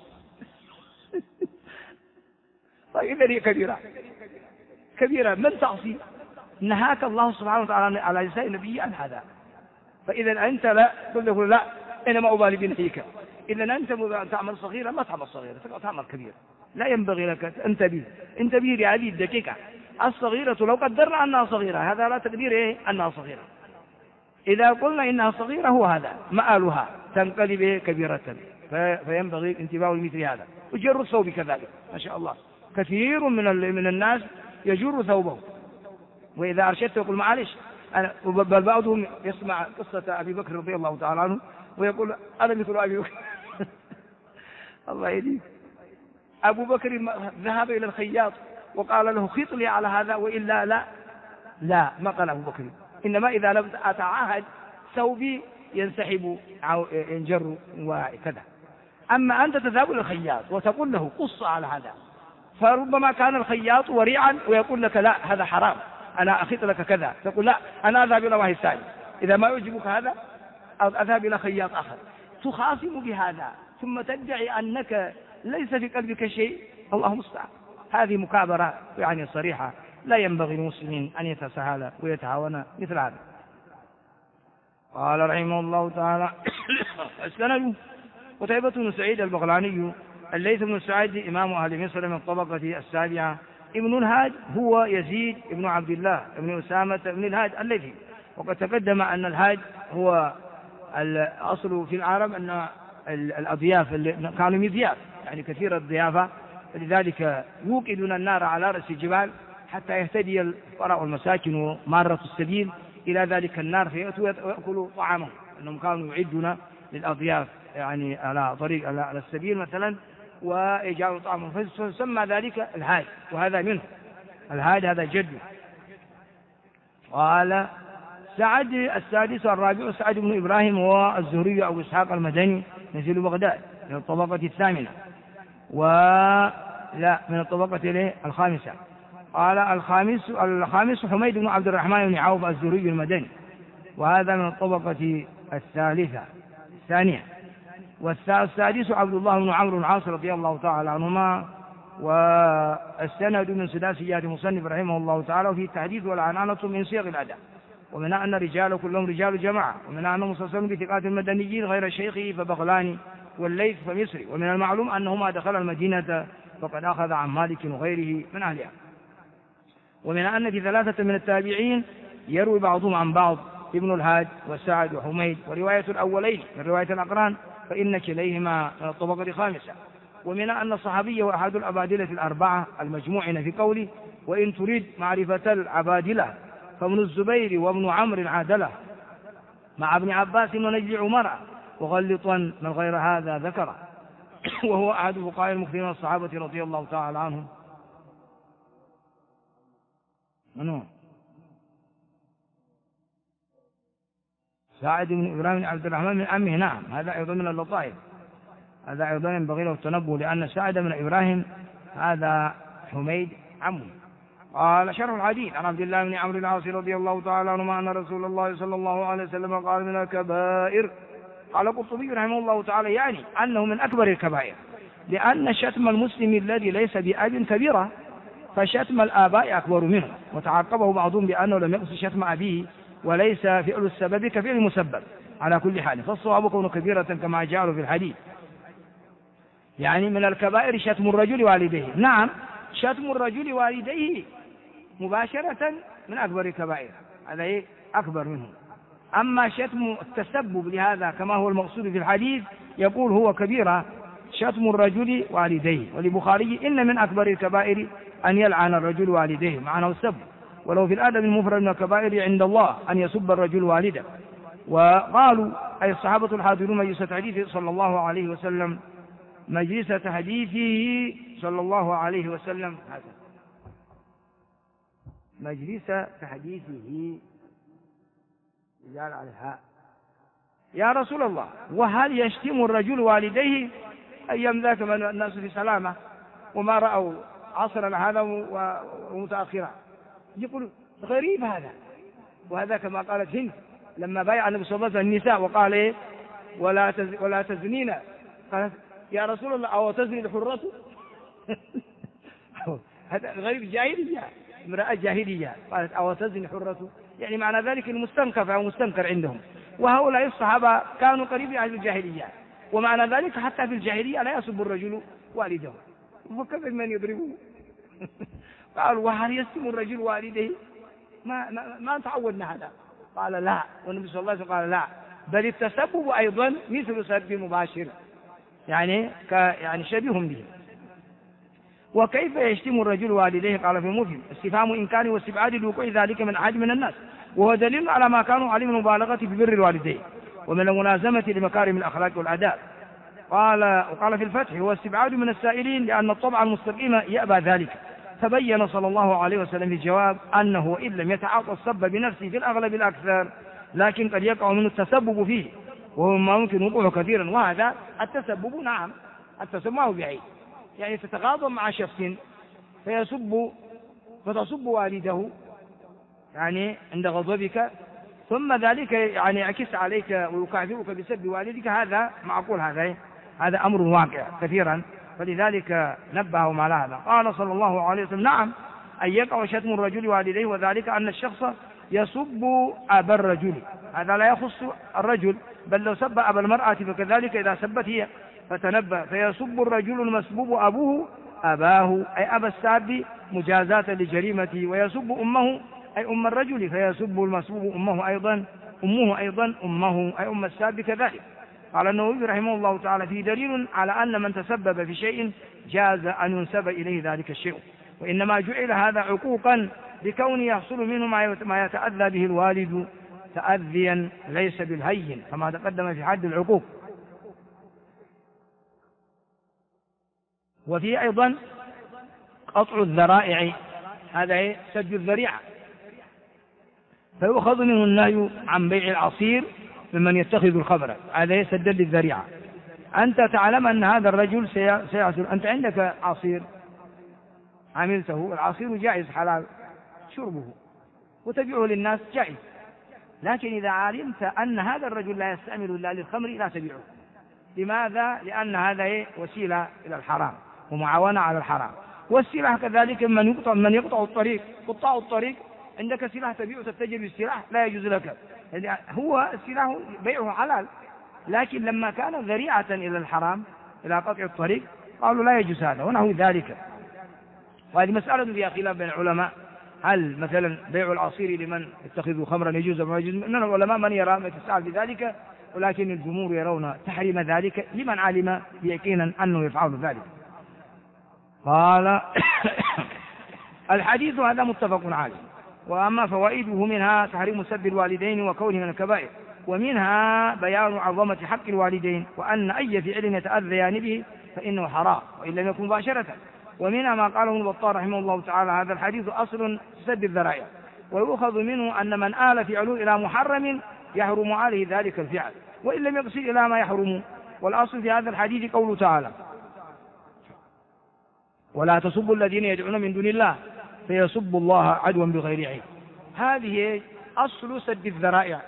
طيب إذا هي كبيرة من تعصي؟ نهاك الله سبحانه وتعالى على لسان النبي عن هذا. فإذا أنت لا تقول له لا أنا ما أبالي بنهيك. إذا أنت تعمل صغيرة ما تعمل صغيرة، تعمل كبيرة. لا ينبغي لك انتبه لهذه الدقيقة. الصغيرة لو قدرنا أنها صغيرة هذا لا تقدير أنها صغيرة. إذا قلنا إنها صغيرة هو هذا مآلها تنقلب كبيرة، فينبغي الانتباه لمثل هذا. وجر الثوب كذلك ما شاء الله، كثير من الناس يجر ثوبه، وإذا أرشدت يقول معلش بل بعضهم يسمع قصة أبي بكر رضي الله تعالى عنه ويقول أنا مثل أبي بكر. الله يهديك. أبو بكر ذهب إلى الخياط وقال له خيط لي على هذا وإلا لا ما قال أبو بكر، إنما إذا لم أتعاهد ثوبي ينسحب أو ينجر وكذا. أما أنت تذهب إلى الخياط وتقول له قص على هذا، فربما كان الخياط وريعا ويقول لك لا هذا حرام أنا أخيط لك كذا، تقول لا أنا أذهب إلى واحد ثاني، إذا ما يعجبك هذا أذهب إلى خياط آخر. تخاصم بهذا ثم تدعي أنك ليس في قلبك شيء، الله المستعان. هذه مكابرة يعني صريحة، لا ينبغي للمسلمين أن يتساهل ويتهاون مثل هذا. قال رحمه الله تعالى السند قتيبة بن سعيد البغلاني الليث بن سعيد إمام أهل مصر من الطبقة السابعة. ابن الهاد هو يزيد ابن عبد الله ابن أسامة ابن الهاد الليثي، وقد تقدم أن الهاد هو الأصل في العرب أن الأضياف اللي كانوا مضياف يعني كثير الضيافة، فلذلك يوقدون النار على رأس الجبال حتى يهتدي الفقراء والمساكن ومارة السبيل إلى ذلك النار فيأتوا ويأكلوا طعامهم، أنهم كانوا يعدون للأضياف يعني على طريق على السبيل مثلا ويجعلوا طعامهم، فسمى ذلك الهاد، وهذا منه الهاد هذا جد. قال سعد السادس الرابع سعد بن إبراهيم هو الزهري أو إسحاق المدني نزيل بغداد من الطبقة الثامنة ولا من الطبقة الخامسة. قال الخامس حميد بن عبد الرحمن بن عوف الزهري المدني، وهذا من الطبقة الثانية. والسادس عبد الله بن عمرو بن العاص رضي الله تعالى عنهما. والسند من سداسيات مصنف رحمه الله تعالى، وفي التحديث والعنانة من صيغ الأداء، ومنها أن رجال كلهم رجال جماعة، ومنها أنه مصصر بثقات المدنيين غير شيخه فبغلاني والليث فمصري. ومن المعلوم أنهما دخل المدينة فقد أخذ عن مالك وغيره من أهلها. ومن أن في ثلاثة من التابعين يروي بعضهم عن بعض، ابن الهاد وسعد وحميد، ورواية الأولين من رواية الأقران فإن كليهما من الطبقة الخامسة. ومن أن الصحابي وأحد الأبادلة الأربعة المجموعين في قوله وإن تريد معرفة العبادلة فابن الزبير وابن عمرو عادله مع ابن عباس ونجل عمر وغلطا من غير هذا ذكره. وهو أحد فقهاء المكثرين من الصحابة رضي الله تعالى عنهم. منو؟ سعد بن إبراهيم بن عبد الرحمن من أمه، نعم هذا أيضا من اللطائف. هذا أيضا ينبغي له التنبه، لأن سعد بن إبراهيم هذا حميد عمه. قال شرح الحديث عن عبد الله بن عمرو العاص رضي الله تعالى عنهما أن رسول الله صلى الله عليه وسلم قال من الكبائر. قال القرطبي رحمه الله تعالى يعني أنه من أكبر الكبائر، لأن شتم المسلم الذي ليس بأب كبيرة، فشتم الآباء أكبر منه. وتعقبه بعضهم بأنه لم يقصد شتم أبيه وليس فعل السبب كفعل المسبب على كل حال، فالصواب كون كبيرة كما جاء في الحديث. يعني من الكبائر شتم الرجل والديه. نعم، شتم الرجل والديه مباشرة من أكبر الكبائر، هذا أكبر منه. أما شتم التسبب لهذا كما هو المقصود في الحديث يقول هو كبيرة شتم الرجل والديه. ولبخاري إن من أكبر الكبائر أن يلعن الرجل والديه، معناه السب. ولو في الأدب المفرد من الكبائر عند الله أن يسب الرجل والده. وقالوا أي الصحابة الحاضرون مجلس حديثه صلى الله عليه وسلم، مجلس حديثه صلى الله عليه وسلم، هذا مجلس حديثه قال عليها يا رسول الله وهل يشتم الرجل والديه؟ أيام ذاك من الناس في سلامة وما رأوا عصرنا هذا ومتأخرا، يقول غريب هذا. وهذا كما قالت هند لما بايع النبي صلى الله عليه وسلم النساء وقال إيه ولا تزنين، قالت يا رسول الله أو تزني الحرة؟ هذا غريب، جاهلية، امرأة جاهلية قالت أو تزني الحرة، يعني معنى ذلك المستنكف أو مستنكر عندهم. وهؤلاء الصحابة كانوا قريبين أهل الجاهلية، ومعنى ذلك حتى في الجاهلية لا يسب الرجل والده، فكيف من يضربه؟ قالوا وهل يشتم الرجل والده؟ ما تعودنا هذا. قال لا، والنبي صلى الله عليه وسلم قال لا، بل التسبب أيضا مثل سب مباشر، يعني شبيه به. وكيف يشتم الرجل والديه؟ قال في مسلم استفهام إنكار واستبعاد لوقوع ذلك من أحد من الناس، وهو دليل على ما كانوا عليه من المبالغة في بر الوالدين ومن الملازمة لمكارم الأخلاق والآداب. وقال في الفتح هو استبعاد من السائلين لأن الطبع المستقيم يأبى ذلك. فبين صلى الله عليه وسلم في الجواب أنه إن لم يتعاطى السب بنفسه في الأغلب الأكثر، لكن قد يقع منه التسبب فيه وهو ما ممكن وقوعه كثيرا. وهذا التسبب نعم، التسبب ما هو بعيد، يعني تتغاضب مع شخص فتصب والده يعني عند غضبك، ثم ذلك يعني يعكس عليك ويكافئك بسب والدك، هذا معقول، هذا أمر واقع كثيرا، فلذلك نبههم على هذا. قال صلى الله عليه وسلم نعم أن يقع شتم الرجل والديه، وذلك أن الشخص يسب أبا الرجل، هذا لا يخص الرجل، بل لو سب أبا المرأة فكذلك إذا سبت هي، فتنبه. فيسب الرجل المسبوب أبوه أباه أي أبا الساب مجازاة لجريمته، ويسب أمه أي أم الرجل، فيسب المسبوب أمه أيضا أمه أي أم الساب كذلك. قال النووي رحمه الله تعالى فيه دليل على أن من تسبب في شيء جاز أن ينسب إليه ذلك الشيء، وإنما جعل هذا عقوقا لكون يحصل منه ما يتأذى به الوالد تأذيا ليس بالهين كما تقدم في حد العقوق. وفيه أيضا قطع الذرائع، هذا سد الذريعة، فيؤخذ منه النهي عن بيع العصير ممن يتخذ الخبر، هذا سد للذريعة. أنت تعلم أن هذا الرجل سيعصر، أنت عندك عصير عملته، العصير جائز حلال شربه وتبيعه للناس جائز، لكن إذا علمت أن هذا الرجل لا يستعمل إلا للخمر لا تبيعه. لماذا؟ لأن هذا وسيلة إلى الحرام ومعاونة على الحرام. والسلاح كذلك من يقطع الطريق، قطاع الطريق عندك سلاح تبيع تتجر بالسلاح لا يجوز لك، يعني هو السلاح بيعه حلال، لكن لما كان ذريعة إلى الحرام إلى قطع الطريق قالوا لا يجوز هذا ونحو ذلك. وهذه مسألة فيها خلاف بين العلماء، هل مثلا بيع العصير لمن يتخذ خمرا يجوز أو ما يجوز؟ من العلماء من يرى ما يتساءل بذلك، ولكن الجمهور يرون تحريم ذلك لمن علم يقينا أنه يفعل ذلك. قال الحديث هذا متفق عليه. وأما فوائده منها تحريم سب الوالدين وكونه من الكبائر، ومنها بيان عظمة حق الوالدين وأن أي فعل يتأذيان به فإنه حرام وإن لم يكن مباشرة. ومنها ما قاله ابن بطال رحمه الله تعالى هذا الحديث أصل سد الذرائع، ويؤخذ منه أن من آل فعله إلى محرم يحرم عليه ذلك الفعل وإن لم يقصد إلى ما يحرم، والأصل في هذا الحديث قوله تعالى: ولا تسبوا الذين يدعون من دون الله فيسبوا الله عدوا بغير علم. هذه أصل سد الذرائع،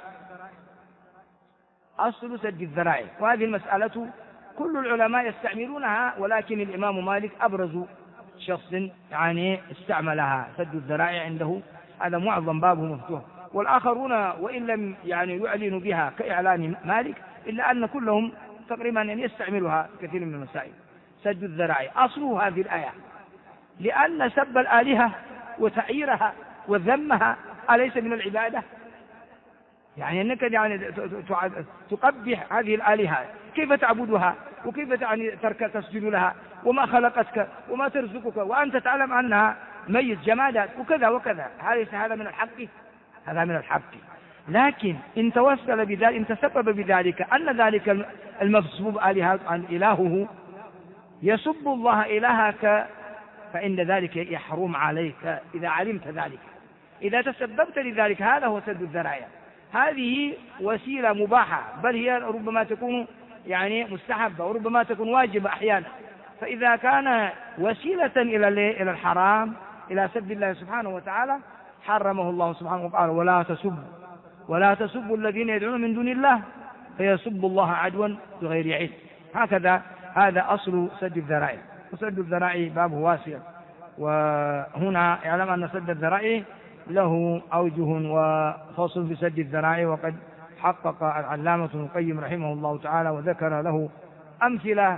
أصل سد الذرائع. وهذه المسألة كل العلماء يستعملونها، ولكن الإمام مالك أبرز شخص يعني استعملها، سد الذرائع عنده هذا معظم بابه مفتوح، والآخرون وإن لم يعني يعلنوا بها كإعلان مالك إلا أن كلهم تقريبا يستعملها كثير من المسائل. سد الذرائع أصله هذه الآية، لأن سب الآلهة وتعييرها وذمها أليس من العبادة؟ يعني أنك يعني تقبح هذه الآلهة، كيف تعبدها وكيف يعني تسجد لها وما خلقتك وما ترزقك وأنت تعلم أنها ميت جمادات وكذا وكذا، هذا من الحق؟ هذا من الحق. لكن إن توسل بذلك، إن تسبب بذلك أن ذلك المسبوب إلهه يسب الله إلهك، فإن ذلك يحرم عليك إذا علمت ذلك، إذا تسببت لذلك. هذا هو سد الذرائع. هذه وسيلة مباحة، بل هي ربما تكون يعني مستحبة وربما تكون واجبة أحيانا. فإذا كان وسيلة إلى الحرام، إلى سب الله سبحانه وتعالى، حرمه الله سبحانه وتعالى: ولا تسبوا الذين يدعون من دون الله فيسبوا الله عدوا بغير علم. هكذا هذا أصل سد الذرائع. وسد الذرائع بابه واسع، وهنا يعلم أن سد الذرائع له أوجه وفصل في سد الذرائع، وقد حقق العلامة ابن القيم رحمه الله تعالى وذكر له أمثلة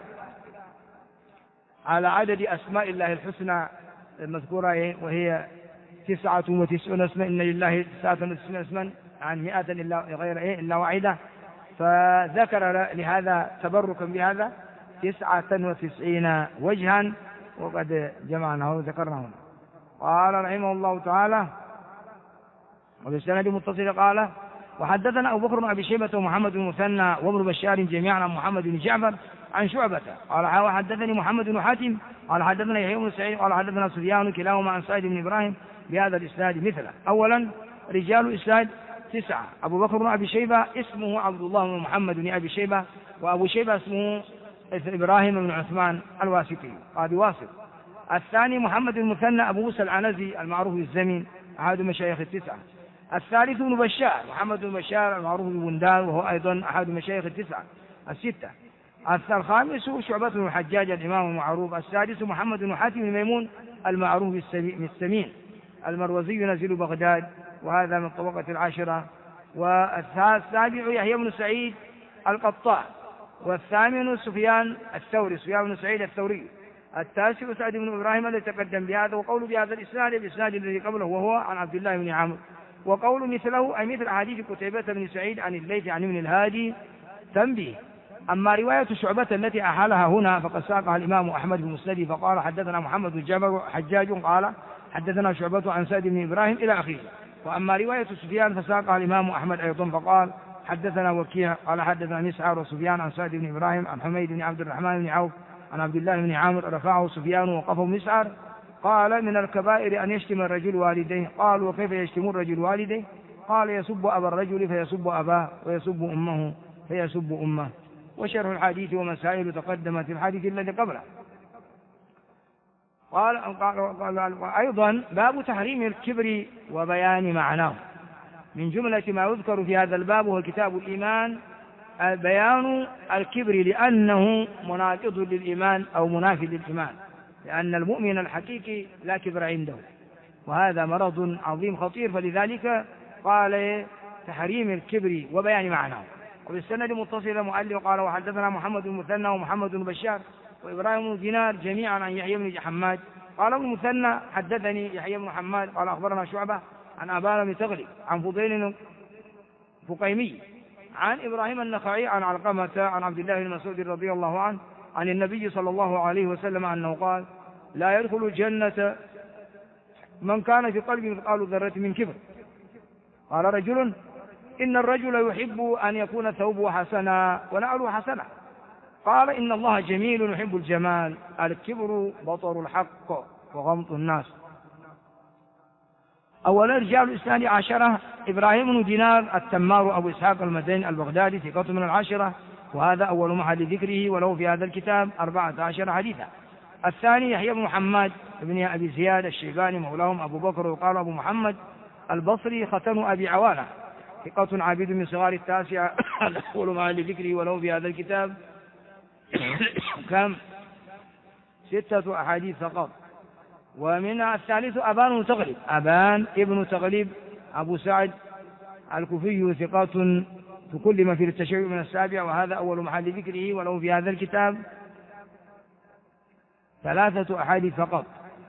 على عدد أسماء الله الحسنى المذكورة، وهي 99 اسما، إن لله 99 اسما عن 100 إلا واحدة، فذكر لهذا تبركا بهذا 99 وجها، وقد جمعناه وذكرناه هنا. قال رحمه الله تعالى: وبالسند متصل قال: وحدثنا أبو بكر بن أبي شيبة ومحمد بن المثنى وابن بشار جميعا عن محمد بن جعفر عن شعبة قال: وحدثني محمد بن حاتم قال حدثنا يحيى بن سعيد قال حدثنا سفيان كلاهما عن سعيد بن إبراهيم بهذا الإسناد مثله. أولا رجال الإسناد 9: أبو بكر بن أبي شيبة اسمه عبد الله بن محمد بن أبي شيبة، وأبو شيبة اسمه إبراهيم بن عثمان الواسطي قاضي واسط. الثاني محمد بن المثنى أبو موسى العنزي المعروف بالزمين أحد مشايخ 9. الثالث بن بشار محمد بن بشار المعروف ببندار وهو أيضا أحد مشايخ 6. الخامس شعبة بن الحجاج الإمام المعروف. السادس محمد بن حاتم بن ميمون المعروف بالسمين المروزي ينزل بغداد، وهذا من الطبقة 10. والسابع يحيى بن سعيد القطاع. والثامن سفيان بن سعيد الثوري. التاسع سعد بن إبراهيم الذي تقدم بهذا، وقول بهذا الإسناد الذي قبله وهو عن عبد الله بن عمرو، وقول مثله أي مثل أحاديث قتيبة بن سعيد عن الليث عن ابن الهادي تنبيه. أما رواية شعبة التي أحالها هنا فقد ساقها الإمام أحمد بن مسند فقال: حدثنا محمد بن جعفر حجاج قال حدثنا شعبة عن سعد بن إبراهيم إلى آخره. وأما رواية سفيان فساقها الإمام أحمد أيضا فقال: حدثنا وكيع قال حدثنا مسعر وسفيان عن سعد بن إبراهيم عن حميد بن عبد الرحمن بن عوف عن عبد الله بن عامر رفعه سفيان ووقفه مسعر قال: من الكبائر أن يشتم الرجل والديه. قال: وكيف يشتم الرجل والديه؟ قال: يسب أبا الرجل فيسب أباه، ويسب أمه فيسب أمه. وشرح الحديث ومسائل تقدمت في الحديث الذي قبله. قال أيضا: باب تحريم الكبر وبيان معناه. من جملة ما يذكر في هذا الباب هو كتاب الإيمان بيان الكبر، لأنه مناقض للإيمان أو منافي للإيمان، لأن المؤمن الحقيقي لا كبر عنده، وهذا مرض عظيم خطير. فلذلك قال: تحريم الكبر وبيان معناه. وبالسند متصل مؤلف قال: وحدثنا محمد بن المثنى ومحمد بن بشار وإبراهيم بن دينار جميعا عن يحيى بن حماد قال ابن المثنى: حدثني يحيى بن حماد قال أخبرنا شعبة عن أبان بن تغلب عن فضيل فقيمي عن إبراهيم النخعي عن علقمة عن عبد الله بن مسعود رضي الله عنه عن النبي صلى الله عليه وسلم أنه قال: لا يدخل الجنة من كان في قلبه مثقال ذرة من كبر. قال رجل: إن الرجل يحب أن يكون ثوبه حسنا ونعله حسنا. قال: إن الله جميل يحب الجمال. الكبر بطر الحق وغمط الناس. أولا رجال الإسناد 10: إبراهيم بن دينار التمار أبو إسحاق المدني البغدادي ثقة من 10، وهذا أول محل ذكره، وله في هذا الكتاب 14 حديثا. الثاني يحيى بن محمد بن أبي زياد الشيباني مولاهم أبو بكر، وقال أبو محمد البصري ختن أبي عوانة، ثقة عابد من صغار التاسعة، أول محل ذكره، وله في هذا الكتاب كم 6 أحاديث فقط. ومن الثالث أبان بن تغلب، أبان ابن تغلب أبو سعد الكوفي، ثقات تكلم في التشيع من السابع، وهذا أول محل ذكره، وله في هذا الكتاب 3 أحاديث فقط.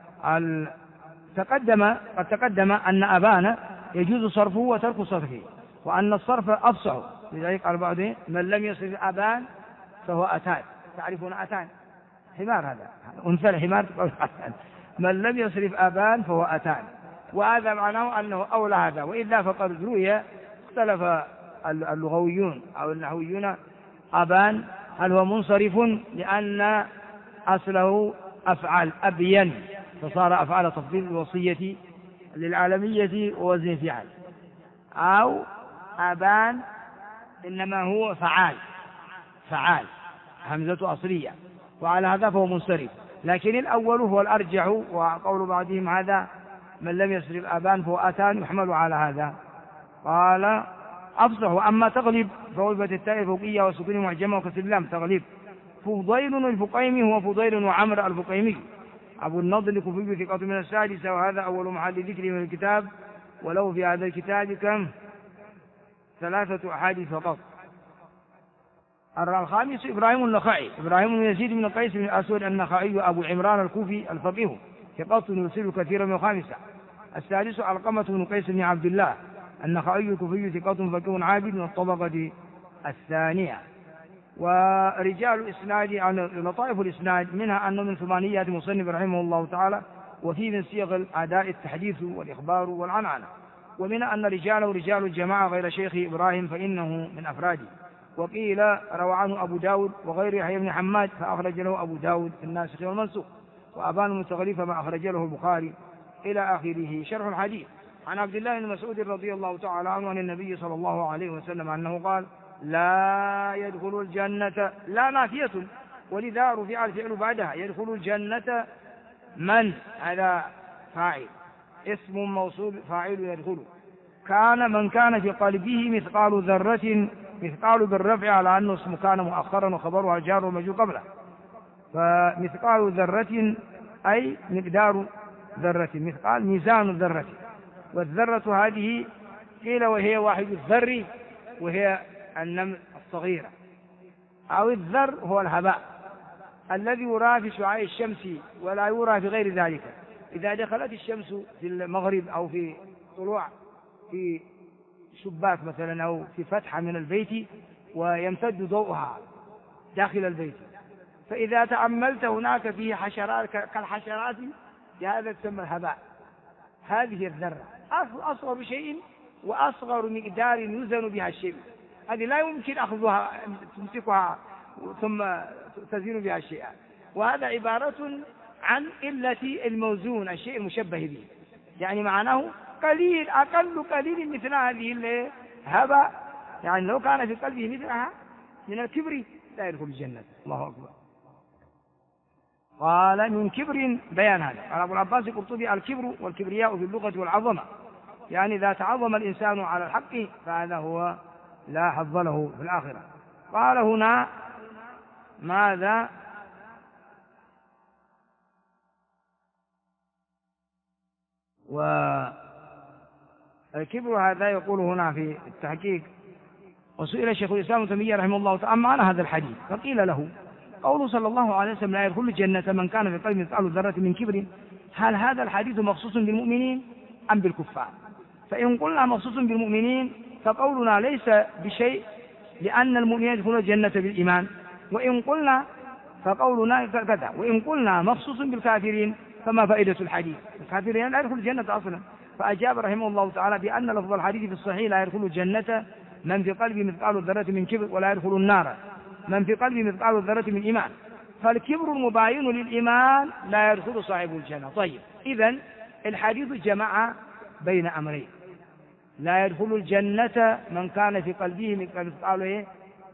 قد تقدم أن أبان يجوز صرفه وترك صرفه، وأن الصرف أفصح، لذلك قال بعضهم من لم يصرف أبان فهو أتان. تعرفون أتان؟ حمار، هذا أنثى الحمار، من لم يصرف أبان فهو أتان، وهذا معناه أنه أولى هذا. وإلا فقد روي اختلف اللغويون أو النحويون أبان هل هو منصرف لأن أصله أفعل أبين، فصار أفعال تفضيل الوصية للعالمية ووزن فعل، أو أبان إنما هو فعال همزة أصلية، وعلى هذا فهو منصرف. لكن الأول هو الأرجح، وقول بعضهم هذا من لم يصرف أبان فهو أتان يحمل على هذا. قال أفصح. وأما تغلب فوجبت التاء الفوقية والسكون معجمة وكسر اللام تغلب. فضيل الفقيمي هو فضيل وعمر الفقيمي أبو النضر الكوفي، ثقة من السادسة، وهذا أول محل ذكره من الكتاب، وله في هذا الكتاب كم 3 أحاديث فقط. الخامس إبراهيم النخعي، إبراهيم بن يزيد بن قيس بن الأسود النخعي أبو عمران الكوفي الفقيه، ثقة يرسل كثيرا من الخامسة. السادس علقمة بن قيس بن عبد الله النخعي الكوفي، ثقة فقيه عابد من الطبقة الثانية. ورجال الإسناد عن لطائف الإسناد منها أنه من ثمانية مصنف رحمه الله تعالى، وفيه من صيغ الأداء التحديث والإخبار والعنعنة، ومنها أن رجاله رجال الجماعة غير شيخ إبراهيم فإنه من أفراده. وقيل روى عنه أبو داود وغير يحيى بن حماد فأخرج له أبو داود في الناسخ والمنسوخ، وأبان المتغلف ما أخرج له البخاري إلى آخره. شرح الحديث عن عبد الله بن مسعود رضي الله تعالى عنه عن النبي صلى الله عليه وسلم أنه قال لا يدخل الجنة، لا نافية، ولذا رفع الفعل بعدها، يدخل الجنة من، هذا فاعل اسم موصول فاعل يدخل، كان من كان في قلبه مثقال ذرة، مثقال بالرفع على أنه اسم كان مؤخرا وخبرها جار ومجرور قبله، فمثقال ذرة أي مقدار ذرة، مثقال ميزان الذرة، والذرة هذه قيل وهي واحد الذر وهي النمل الصغيرة، أو الذر هو الهباء الذي يرى في شعاع الشمس ولا يرى في غير ذلك. إذا دخلت الشمس في المغرب أو في طلوع في شباك مثلا أو في فتحة من البيت ويمتد ضوءها داخل البيت، فإذا تأملت هناك فيه حشرات كالحشرات، هذا تسمى الهباء. هذه الذرة أصغر شيء وأصغر مقدار يوزن بها الشيء، هذه لا يمكن أخذها تمسكها ثم تزين بها شيئا، وهذا عبارة عن قلة الموزون، الشيء المشبه به، يعني معناه قليل، أقل قليل مثل هذه الهباء، يعني لو كان في قلبه مثلها من الكبر لا يدخل الجنة. الله أكبر. قال من كبر بيان هذا. قال أبو العباس القرطبي الكبر والكبرياء في اللغة والعظمة، يعني إذا تعظم الإنسان على الحق فهذا هو لا حظ له في الآخرة. قال هنا ماذا؟ والكبر هذا يقول هنا في التحقيق. وسئل شيخ الإسلام ابن تيمية رحمه الله تعالى معنى هذا الحديث، فقيل له قوله صلى الله عليه وسلم لا يدخل الجنة من كان في قلبه مثقال ذرة من كبر، هل هذا الحديث مخصوص بالمؤمنين أم بالكفار؟ فإن قلنا مخصوص بالمؤمنين فقولنا ليس بشيء، لأن المؤمنين يدخلون الجنة بالإيمان، وإن قلنا فقولنا كذا، وإن قلنا مخصوص بالكافرين فما فائدة الحديث؟ الكافرين لا يدخلون الجنة أصلا. فأجاب رحمه الله تعالى بأن لفظ الحديث في الصحيح لا يدخل الجنة من في قلبه مثقال ذرة من كبر، ولا يدخل النار من في قلبه مثقال ذرة من إيمان، فالكبر المباين للإيمان لا يدخل صاحب الجنة. طيب، إذن الحديث جمع بين أمرين، لا يدخل الجنة من كان في قلبه مثقال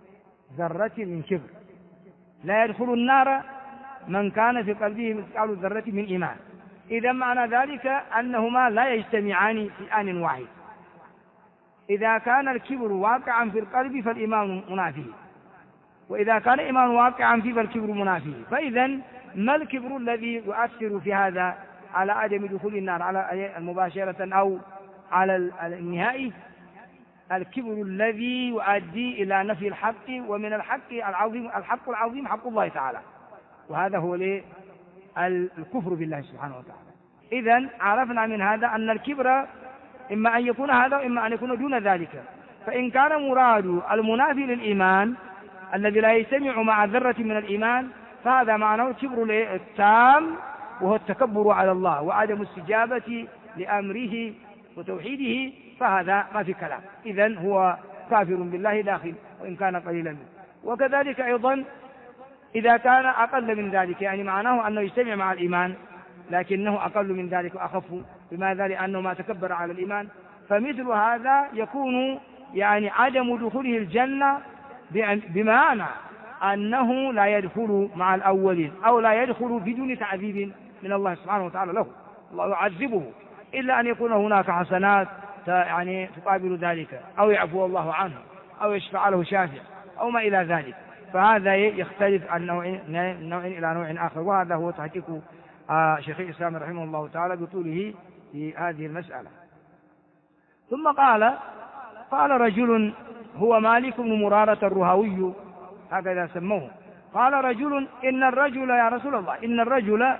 ذرة من كبر. لا يدخل النار من كان في قلبه مثقال ذرة من إيمان. إذا معنى ذلك أنهما لا يجتمعان في آن واحد. إذا كان الكبر واقعا في القلب فالإيمان منافيه، وإذا كان الإيمان واقعا فيه فالكبر منافيه. فإذا ما الكبر الذي يؤثر في هذا على عدم دخول النار على مباشرة أو على النهائي؟ الكبر الذي يؤدي إلى نفي الحق، ومن الحق العظيم الحق العظيم حق الله تعالى، وهذا هو الكفر بالله سبحانه وتعالى. إذن عرفنا من هذا أن الكبر إما أن يكون هذا وإما أن يكون دون ذلك. فإن كان مراد المنافي للإيمان الذي لا يجتمع مع ذرة من الإيمان فهذا معناه الكبر التام، وهو التكبر على الله وعدم استجابة لأمره وتوحيده، فهذا ما في كلام. إذن هو كافر بالله داخل وإن كان قليلا منه. وكذلك أيضا إذا كان أقل من ذلك، يعني معناه أنه يجتمع مع الإيمان لكنه أقل من ذلك وأخف. بماذا؟ لأنه ما تكبر على الإيمان. فمثل هذا يكون يعني عدم دخوله الجنة بمعنى أنه لا يدخل مع الأولين، أو لا يدخل بدون تعذيب من الله سبحانه وتعالى له، الله يعذبه إلا أن يكون هناك حسنات يعني تقابل ذلك، أو يعفو الله عنه، أو يشفع له شافع، أو ما إلى ذلك. فهذا يختلف عن نوع إلى نوع آخر، وهذا هو تحقيق شيخ الإسلام رحمه الله تعالى بطوله في هذه المسألة. ثم قال رجل هو مالك بن مرارة الرهوي، هكذا سموه. قال رجل إن الرجل يا رسول الله إن الرجل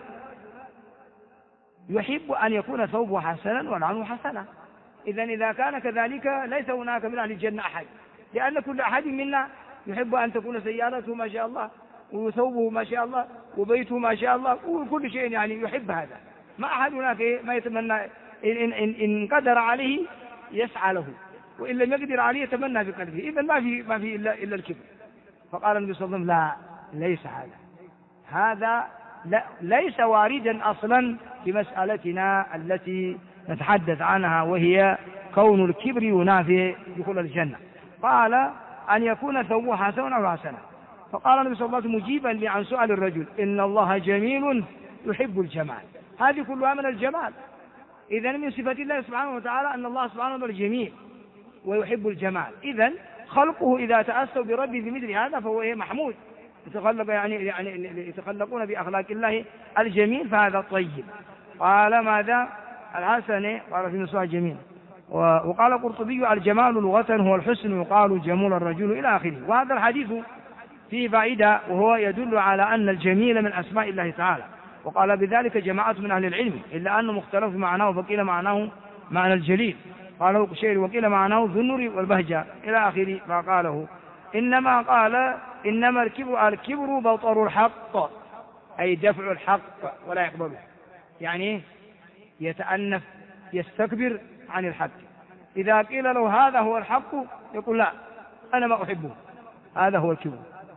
يحب أن يكون ثوبه حسنا ونعله حسنا. إذا كان كذلك ليس هناك من أهل الجنة أحد، لأن كل أحد منا يحب أن تكون سيارته ما شاء الله، وثوبه ما شاء الله، وبيته ما شاء الله، وكل شيء يعني يحب هذا. ما أحد هناك ما يتمنى إن قدر عليه يسعى له، وإن لم يقدر عليه يتمنى في قلبه. إذا ما في إلا الكبر. فقال النبي صلى الله عليه وسلم لا، ليس هذا لا ليس واردا أصلا في مسألتنا التي نتحدث عنها، وهي كون الكبر ينافي دخول الجنة. قال أن يكون ثوبه حسنا أو حسنا. فقال النبي صلى الله عليه وسلم مجيبا عن سؤال الرجل إن الله جميل يحب الجمال. هذه كلها من الجمال. إذن من صفة الله سبحانه وتعالى أن الله سبحانه وتعالى جميل ويحب الجمال. إذن خلقه إذا تأسوا بربه بمثل هذا فهو محمود، يعني يتخلقون بأخلاق الله الجميل، فهذا طيب. قال ماذا؟ الحسن قال في نصوص الجميل. وقال القرطبي الجمال لغة هو الحسن، يقال جمول الرجل إلى آخره. وهذا الحديث فيه فائدة، وهو يدل على أن الجميل من أسماء الله تعالى. وقال بذلك جماعة من أهل العلم، إلا أنه مختلف معناه، فقيل معناه معنى الجليل، قاله القشيري، وقيل معناه ذو النور والبهجة إلى آخره ما قاله. إنما قال إنما الكبر بطر الحق، أي دفع الحق ولا يقبله، يعني يتأنف يستكبر عن الحق. إذا قيل له هذا هو الحق يقول لا أنا ما أحبه، هذا هو الكبر،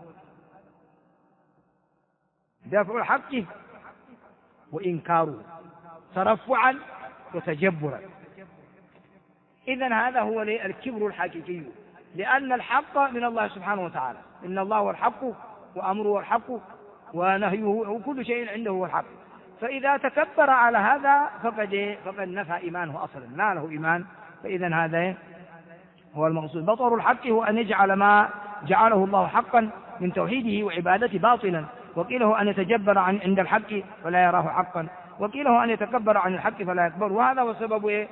دفع الحق وإنكاره ترفعا وتجبرا. إذن هذا هو الكبر الحقيقي، لأن الحق من الله سبحانه وتعالى، إن الله هو الحق وأمره الحق ونهيه وكل شيء عنده هو الحق. فإذا تكبر على هذا فقد نفى إيمانه أصلا، ما له إيمان. فإذن هذا هو المقصود. بطر الحق هو أن يجعل ما جعله الله حقا من توحيده وعبادته باطلا، وقيله أن يتجبر عند الحق فلا يراه حقا، وقيله أن يتكبر عن الحق فلا يكبر. وهذا هو سبب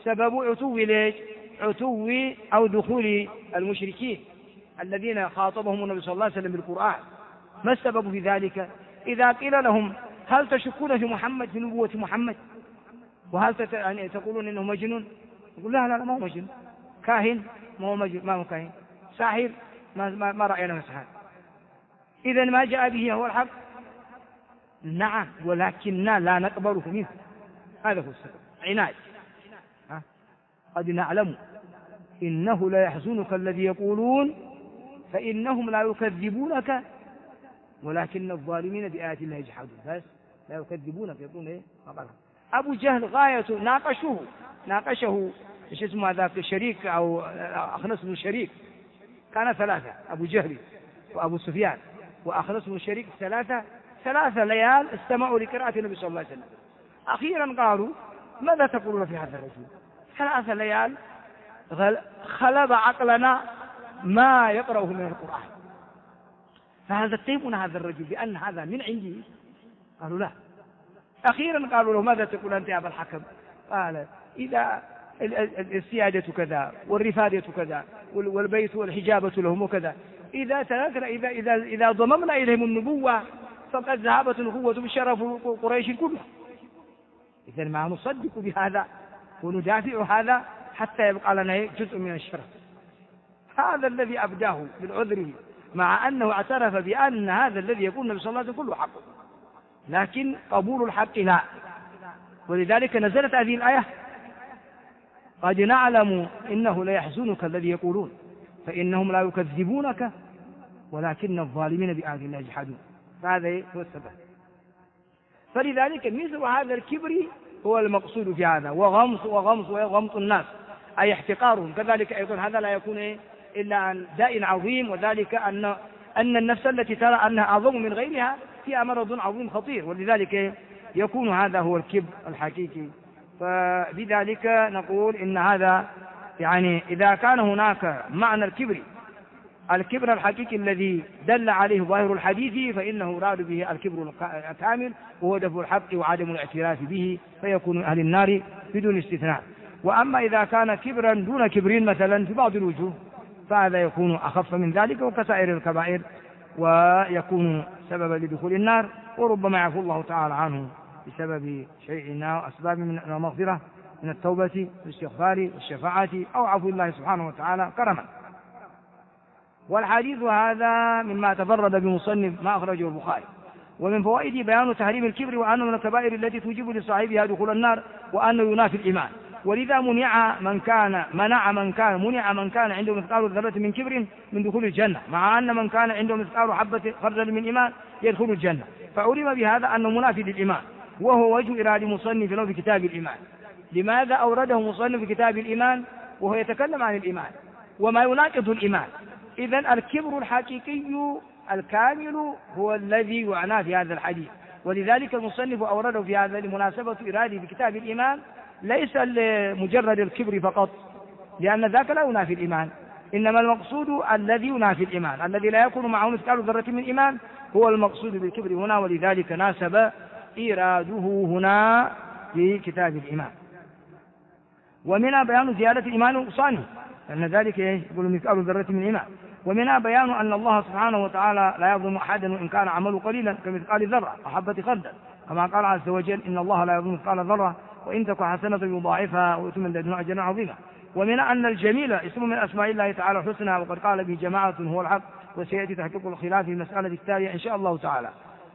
عتو أو دخول المشركين الذين خاطبهم النبي صلى الله عليه وسلم بالقرآن. ما السبب في ذلك؟ إذا قيل لهم هل تشكون في محمد، في نبوة محمد، وهل تقولون إنه مجنون؟ يقول لا ما هو مجنون. كاهن؟ ما هو مجنون، ما هو كاهن. ساحر؟ ما رأينا ساحر. إذا ما جاء به هو الحق، نعم، ولكننا لا نقبله منه. هذا هو السبب، عناد. قد نعلم إنه لا يحزنك الذي يقولون فإنهم لا يكذبونك ولكن الظالمين بآيات الله يجحدون. بس لا يكذبونك، يقولون إيه؟ أبو جهل غاية ناقشه ايش اسمه هذاك الشريك أو أخنس بن شريك، كان ثلاثة، أبو جهل وأبو سفيان وأخلصهم الشريك ثلاث ليال استمعوا لقراءة النبي صلى الله عليه وسلم. أخيرا قالوا ماذا تقولون في هذا الرجل؟ 3 ليال خلب عقلنا ما يقرأه من القرآن، فهل تتهمون هذا الرجل بأن هذا من عندي؟ قالوا لا. أخيرا قالوا له ماذا تقول أنت يا أبا الحكم؟ قال إذا السيادة كذا والرفادة كذا والبيت والحجابة لهم وكذا، إذا ضممنا إليهم النبوة فقد ذهبت النبوة بشرف قريش كلها. إذا ما نصدق بهذا وندافع هذا حتى يبقى لنا جزء من الشرف. هذا الذي أبداه بالعذر، مع أنه اعترف بأن هذا الذي يقول النبي صلى الله عليه وسلم كله حق، لكن قبول الحق لا. ولذلك نزلت هذه الآية: قد نعلم إنه ليحزنك الذي يقولون فإنهم لا يكذبونك ولكن الظالمين بآيات الله يجحدون. فهذا هو السبب. فلذلك مثل هذا الكبر هو المقصود في هذا، وغمص الناس أي احتقارهم. كذلك أيضا هذا لا يكون إلا عن داء عظيم، وذلك أن النفس التي ترى أنها أعظم من غيرها فيها مرض عظيم خطير، ولذلك يكون هذا هو الكبر الحقيقي. فبذلك نقول إن هذا يعني إذا كان هناك معنى الكبر الحقيقي الذي دل عليه ظاهر الحديث، فإنه يراد به الكبر الكامل، وهو دفع الحق وعدم الاعتراف به، فيكون أهل النار بدون استثناء. وأما إذا كان كبرا دون كبر مثلا في بعض الوجوه فهذا يكون أخف من ذلك وكسائر الكبائر، ويكون سببا لدخول النار، وربما يعفو الله تعالى عنه بسبب شيء من أسباب من المغفرة من التوبة والاستغفار والشفاعة أو عفو الله سبحانه وتعالى كرما. والحديث هذا مما تفرد بمصنف ما أخرجه البخاري. ومن فوائد بيان تحريم الكبر وأنه من الكبائر التي توجب لصاحبها دخول النار، وأنه ينافي الإيمان. ولذا منع من كان عنده مثقال ذرة من كبر من دخول الجنة، مع أن من كان عنده مثقال حبة خردل من إيمان يدخل الجنة. فعلم بهذا أنه منافي للإيمان، وهو وجه إرادة مصنف له في كتاب الإيمان. لماذا أورده مصنف في كتاب الإيمان وهو يتكلم عن الإيمان وما يناقض الإيمان؟ إذن الكبر الحقيقي الكامل هو الذي يعنى في هذا الحديث. ولذلك المصنف أورده في هذا لمناسبة إرادة في كتاب الإيمان، ليس لمجرد الكبر فقط، لأن ذاك لا ينافي الإيمان، إنما المقصود الذي ينافي الإيمان، الذي لا يكون معه مثقال ذرة من إيمان هو المقصود بالكبر هنا. ولذلك ناسب إيراده هنا في كتاب الإيمان. ومنها بيان زيادة الإيمان ونقصانه، لأن ذلك يقول مثقال ذرة من إيمان. ومنها بيان أن الله سبحانه وتعالى لا يظلم أحدا وإن كان عمله قليلا كمثقال ذرة أو حبة خردل، كما قال عز وجل: إن الله لا يظلم مثقال ذرة وإن تك حسنة يضاعفها ويؤتي من لدنه أجرا عظيما. ومن أن الجميل اسم من أسماء الله تعالى الحسنى، وقد قال به جماعة هو الحق، وسيأتي تحقيق الخلاف في المسألة التالية إن شاء الله تعالى.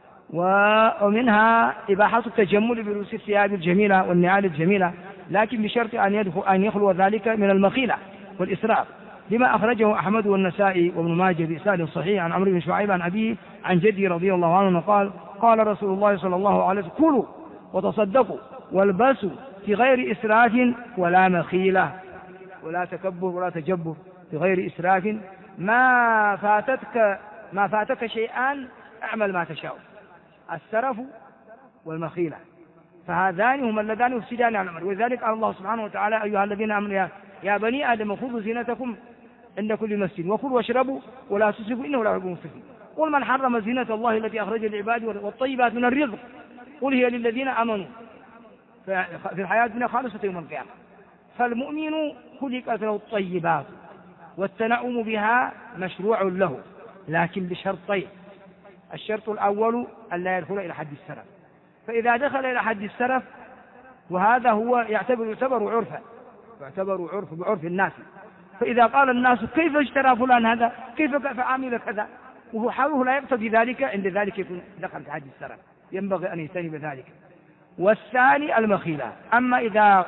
ومنها إباحة التجمل بلبس الثياب الجميلة والنعال الجميلة، لكن بشرط أن يخلو ذلك من المخيلة والإسراف، لما أخرجه أحمد والنسائي وابن ماجه بإسناد صحيح عن عمرو بن شعيب عن أبيه عن جدي رضي الله عنه قال: قال رسول الله صلى الله عليه وسلم: كلوا وتصدقوا والبسوا في غير إسراف ولا مخيلة، ولا تكبر ولا تجبر، في غير إسراف. ما فاتك شيئان اعمل ما تشاء، السرف والمخيلة، فهذان هما اللذان يفسدان على الأمر. ولذلك قال الله سبحانه وتعالى: أيها الذين آمنوا يا بني آدم خذوا زينتكم عند كل مسجد وكلوا واشربوا ولا تسرفوا إنه لا يحب المسرفين. قل من حرم زينة الله التي أخرج للعباد والطيبات من الرزق قل هي للذين آمنوا في الحياة الدنيا خالصة يوم القيامة. فالمؤمن خلقت له الطيبات والتنعم بها مشروع له، لكن بشرطين: الشرط الأول أن لا يدخل إلى حد السرف، فإذا دخل إلى حد السرف وهذا هو يعتبر عرفا، بعرف الناس، فإذا قال الناس: كيف اشترى فلان هذا، كيف فعمل كذا، وهو حاله لا يقتضي ذلك، عند ذلك يكون دخل في حد السرف، ينبغي أن يجتنب ذلك. والثاني المخيلة. أما إذا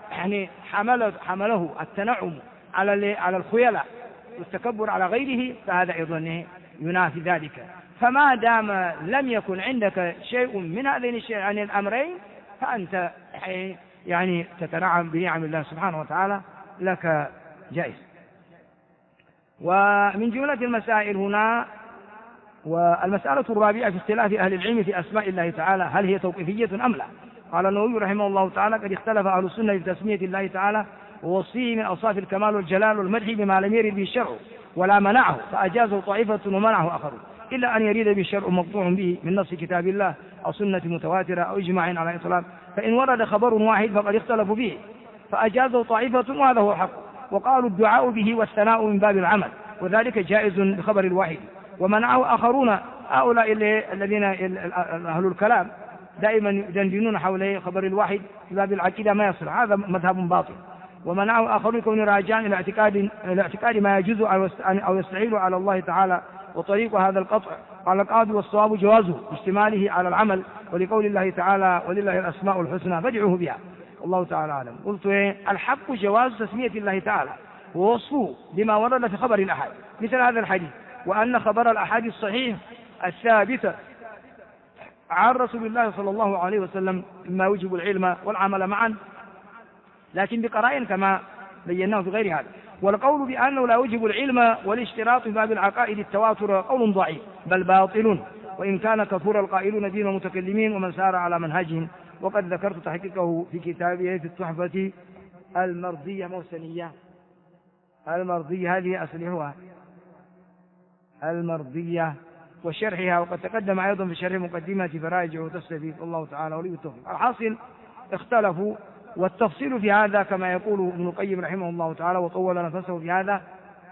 حمله التنعم على الخيلة والتكبر على غيره فهذا أيضا ينافي ذلك. فما دام لم يكن عندك شيء من هذين الأمرين فأنت تتنعم بنعم الله سبحانه وتعالى لك جائز. ومن جملة المسائل هنا والمسألة الرابعة في اختلاف أهل العلم في أسماء الله تعالى، هل هي توقيفية أم لا؟ قال النووي رحمه الله تعالى: قد اختلف أهل السنة في تسمية الله تعالى ووصفه من أوصاف الكمال والجلال والمدح بما لم يرد به الشرع ولا منعه، فأجازه طائفة ومنعه آخرون، إلا أن يريد به الشرع مقطوع به من نص كتاب الله أو سنة متواترة أو إجماع على إطلاق، فإن ورد خبر واحد فقد اختلفوا فيه فأجازه طائفة وهذا هو الحق. وقالوا الدعاء به والثناء من باب العمل، وذلك جائز بخبر الواحد، ومنعه آخرون. هؤلاء الذين أهل الكلام دائما يدندنون حول خبر الواحد في باب العقيدة ما يصل، هذا مذهب باطل. ومنعه آخرون يكون راجعا إلى اعتقاد ما يجوز أو يستعيل على الله تعالى، وطريق هذا القطع قال القاضي والصواب جوازه باشتماله على العمل، ولقول الله تعالى: ولله الأسماء الحسنى فادعوه بها. الله تعالى أعلم. قلت الحق جواز تسمية الله تعالى ووصفه بما ورد في خبر الأحاد مثل هذا الحديث، وأن خبر الأحاد الصحيح الثابت عن رسول الله صلى الله عليه وسلم مما يوجب العلم والعمل معا، لكن بقرائن كما بيناه في غير هذا. والقول بأنه لا يوجب العلم والاشتراط في باب العقائد التواتر قول ضعيف بل باطل، وإن كان كثر القائلون دين المتكلمين ومن سار على منهجهم. وقد ذكرت تحقيقه في كتابه في التحفة المرضية موسنية المرضية، هذه أصلحها المرضية وشرحها، وقد تقدم أيضا في شرح مقدمة فرائج وتستفيد. الله تعالى ولي التوفيق. الحاصل اختلفوا، والتفصيل في هذا كما يقول ابن القيم رحمه الله تعالى وطول نفسه في هذا.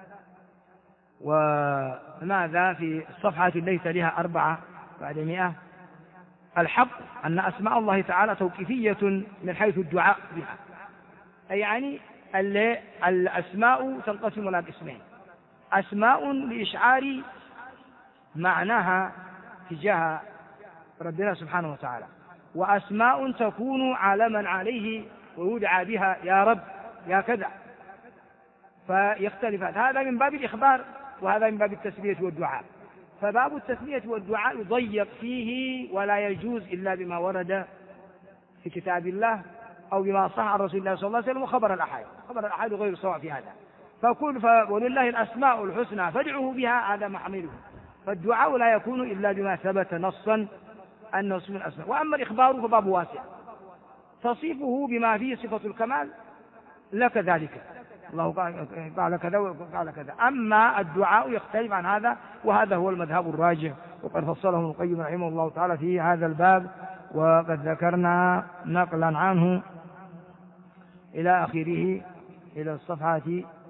وماذا في الصفحة ليس لها 4 بعد 100. الحق أن أسماء الله تعالى توقيفية من حيث الدعاء بها، أي يعني الأسماء تنقسم إلى قسمين: أسماء لإشعار معناها تجاه ربنا سبحانه وتعالى، وأسماء تكون علما عليه ويدعى بها يا رب يا كذا، فيختلفات. هذا من باب الإخبار وهذا من باب التسمية والدعاء. فباب التسمية والدعاء يضيق فيه ولا يجوز إلا بما ورد في كتاب الله أو بما صح عن رسول الله صلى الله عليه وسلم وخبر الأحاد. خبر الأحاد غير سواء في هذا. ولله الأسماء الحسنى فادعوه بها، هذا محمله. فالدعاء لا يكون إلا بما ثبت نصا أنه اسم الأسماء. وأما الإخبار فباب واسع، تصفه بما فيه صفة الكمال لك ذلك، الله قال كذا وقال كذا. أما الدعاء يختلف عن هذا، وهذا هو المذهب الراجح، وقد فصله ابن القيم رحمه الله تعالى في هذا الباب، وقد ذكرنا نقلا عنه إلى آخره إلى الصفحة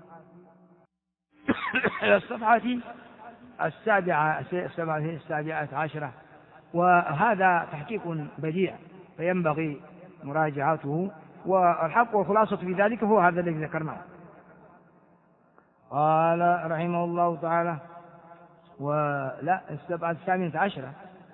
السابعة عشرة. وهذا تحقيق بديع فينبغي مراجعته، والحق والخلاصة في ذلك هو هذا الذي ذكرناه. قال رحمه الله تعالى ولا 17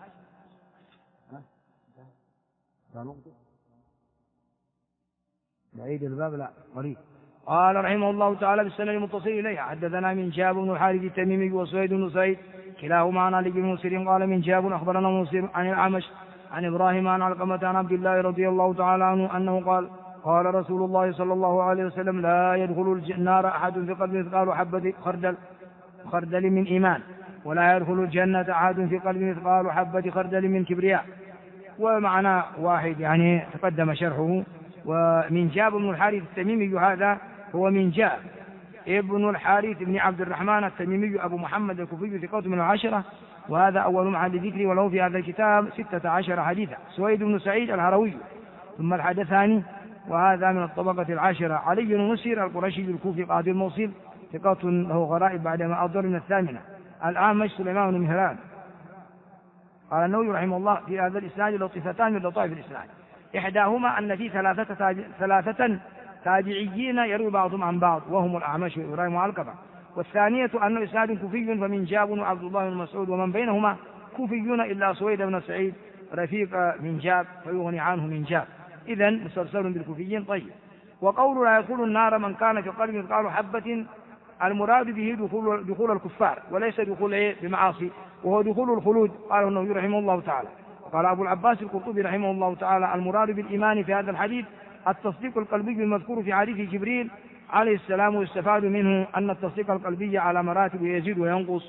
بعيد الباب لا قريب. قال رحمه الله تعالى بالسنة المتصل إليها: حدثنا من جاب بن الحارث التميمي وسويد بن سعيد كلاهما عن علي بن مسير قال من جاب أخبرنا مسير عن الأعمش عن إبراهيم عن علقمة عن عبد الله رضي الله تعالى عنه أنه قال: قال رسول الله صلى الله عليه وسلم: لا يدخل النار أحد في قلبه مثقال حبة خردل من إيمان، ولا يدخل الجنة أحد في قلبه مثقال حبة خردل من كبرياء. ومعنى واحد يعني تقدم شرحه. ومن جاب بن الحارث التميمي هذا هو من جاب ابن الحارث بن عبد الرحمن التميمي أبو محمد الكوفي ثقة من 10، وهذا أول معد ذكري، وله في هذا الكتاب 16 حديثا. سويد بن سعيد الهروي ثم الحدثاني، وهذا من الطبقة 10. علي بن مسير القرشي الكوفي قاضي الموصل ثقة له غرائب بعدما أضر من 8. الأعمش سليمان بن مهران. قال النووي رحمه الله في هذا الإسناد لطيفتان من لطائف الإسناد: إحداهما أن في ثلاثة تابعيين يروي بعضهم عن بعض، وهم الأعمش وإبراهيم وعلقمة. والثانية أنه إسناد كوفي، فمن جاب وعبد الله بن مسعود ومن بينهما كوفيون إلا سويد بن سعيد رفيق من جاب فيغني عنه من جاب، إذن مسلسل بالكوفيين. طيب. وقول لا يدخل النار من كان في قلبه مثقال حبة، المراد به دخول الكفار، وليس دخول بمعاصي، وهو دخول الخلود. قال النووي رحمه الله تعالى. قال أبو العباس القرطبي رحمه الله تعالى: المراد بالإيمان في هذا الحديث التصديق القلبي المذكور في حديث جبريل عليه السلام، ويستفاد منه أن التصديق القلبي على مراتب يزيد وينقص،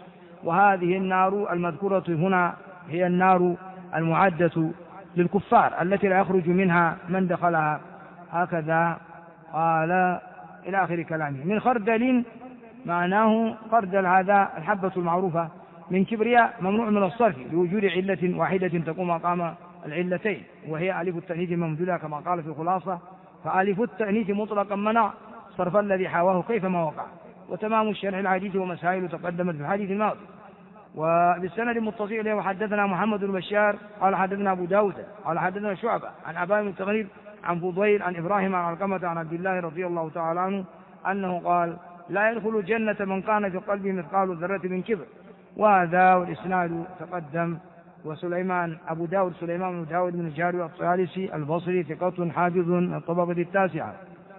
وهذه النار المذكورة هنا هي النار المعدة للكفار التي لا يخرج منها من دخلها. هكذا قال إلى آخر كلامه. من خردل معناه خردل هذا الحبة المعروفة. من كبرياء ممنوع من الصرف لوجود علة واحدة تقوم مقام العلتين، وهي ألف التأنيث ممدودة كما قال في الخلاصة. فألف التأنيث مطلقا منع صرف الذي حواه كيفما وقع. وتمام الشرح الحديث ومسائل تقدمت في الحديث الماضي. وبالسند المتصل إليه وحدثنا محمد بن بشار قال حدثنا أبو داود قال حدثنا شعبة عن أبان بن تغريب عن فضيل عن إبراهيم عن علقمة عن عبد الله رضي الله تعالى عنه أنه قال لا يدخل الجنة من كان في قلبه مثقال ذرة من كبر. وهذا والإسناد تقدم. وسليمان أبو داود سليمان بن داود بن الجاري الطيالسي البصري ثقة حافظ الطبقة التاسعة.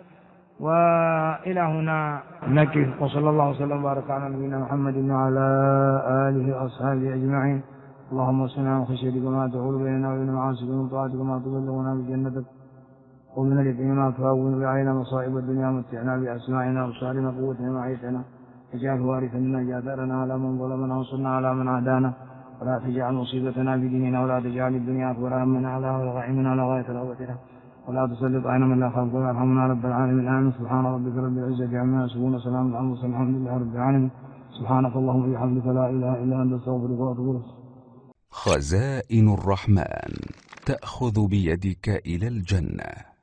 وإلى هنا نكف، وصلى الله وسلم وبارك على نبينا محمد وعلى آله وأصحابه أجمعين. اللهم اصنع عن خشيتك ما تحول بيننا وبين معاصيك ومن طاعتك ما تبلغنا بجنتك ومن اليقين ما تهون علينا مصائب الدنيا ومتعنا بأسماعنا وأبصارنا قوتنا ما أحييتنا واجعله وارثا منا اجعل ثأرنا على من ظلمنا وانصرنا على من عادانا ولا تجعل مصيبتنا في ديننا ولا تجعل الدنيا أكبر همنا ولا غائمنا على غاية رغبتنا ولا تسلط علينا من لا خلق ولا يرحمنا رب العالمين. آمين. سبحان ربك رب العزة عما يصفون وسلام على المرسلين الحمد لله رب العالمين. سبحانك اللهم وبحمدك لا إله إلا أنت أستغفرك وأتوب إليك. خزائن الرحمن تأخذ بيدك إلى الجنة.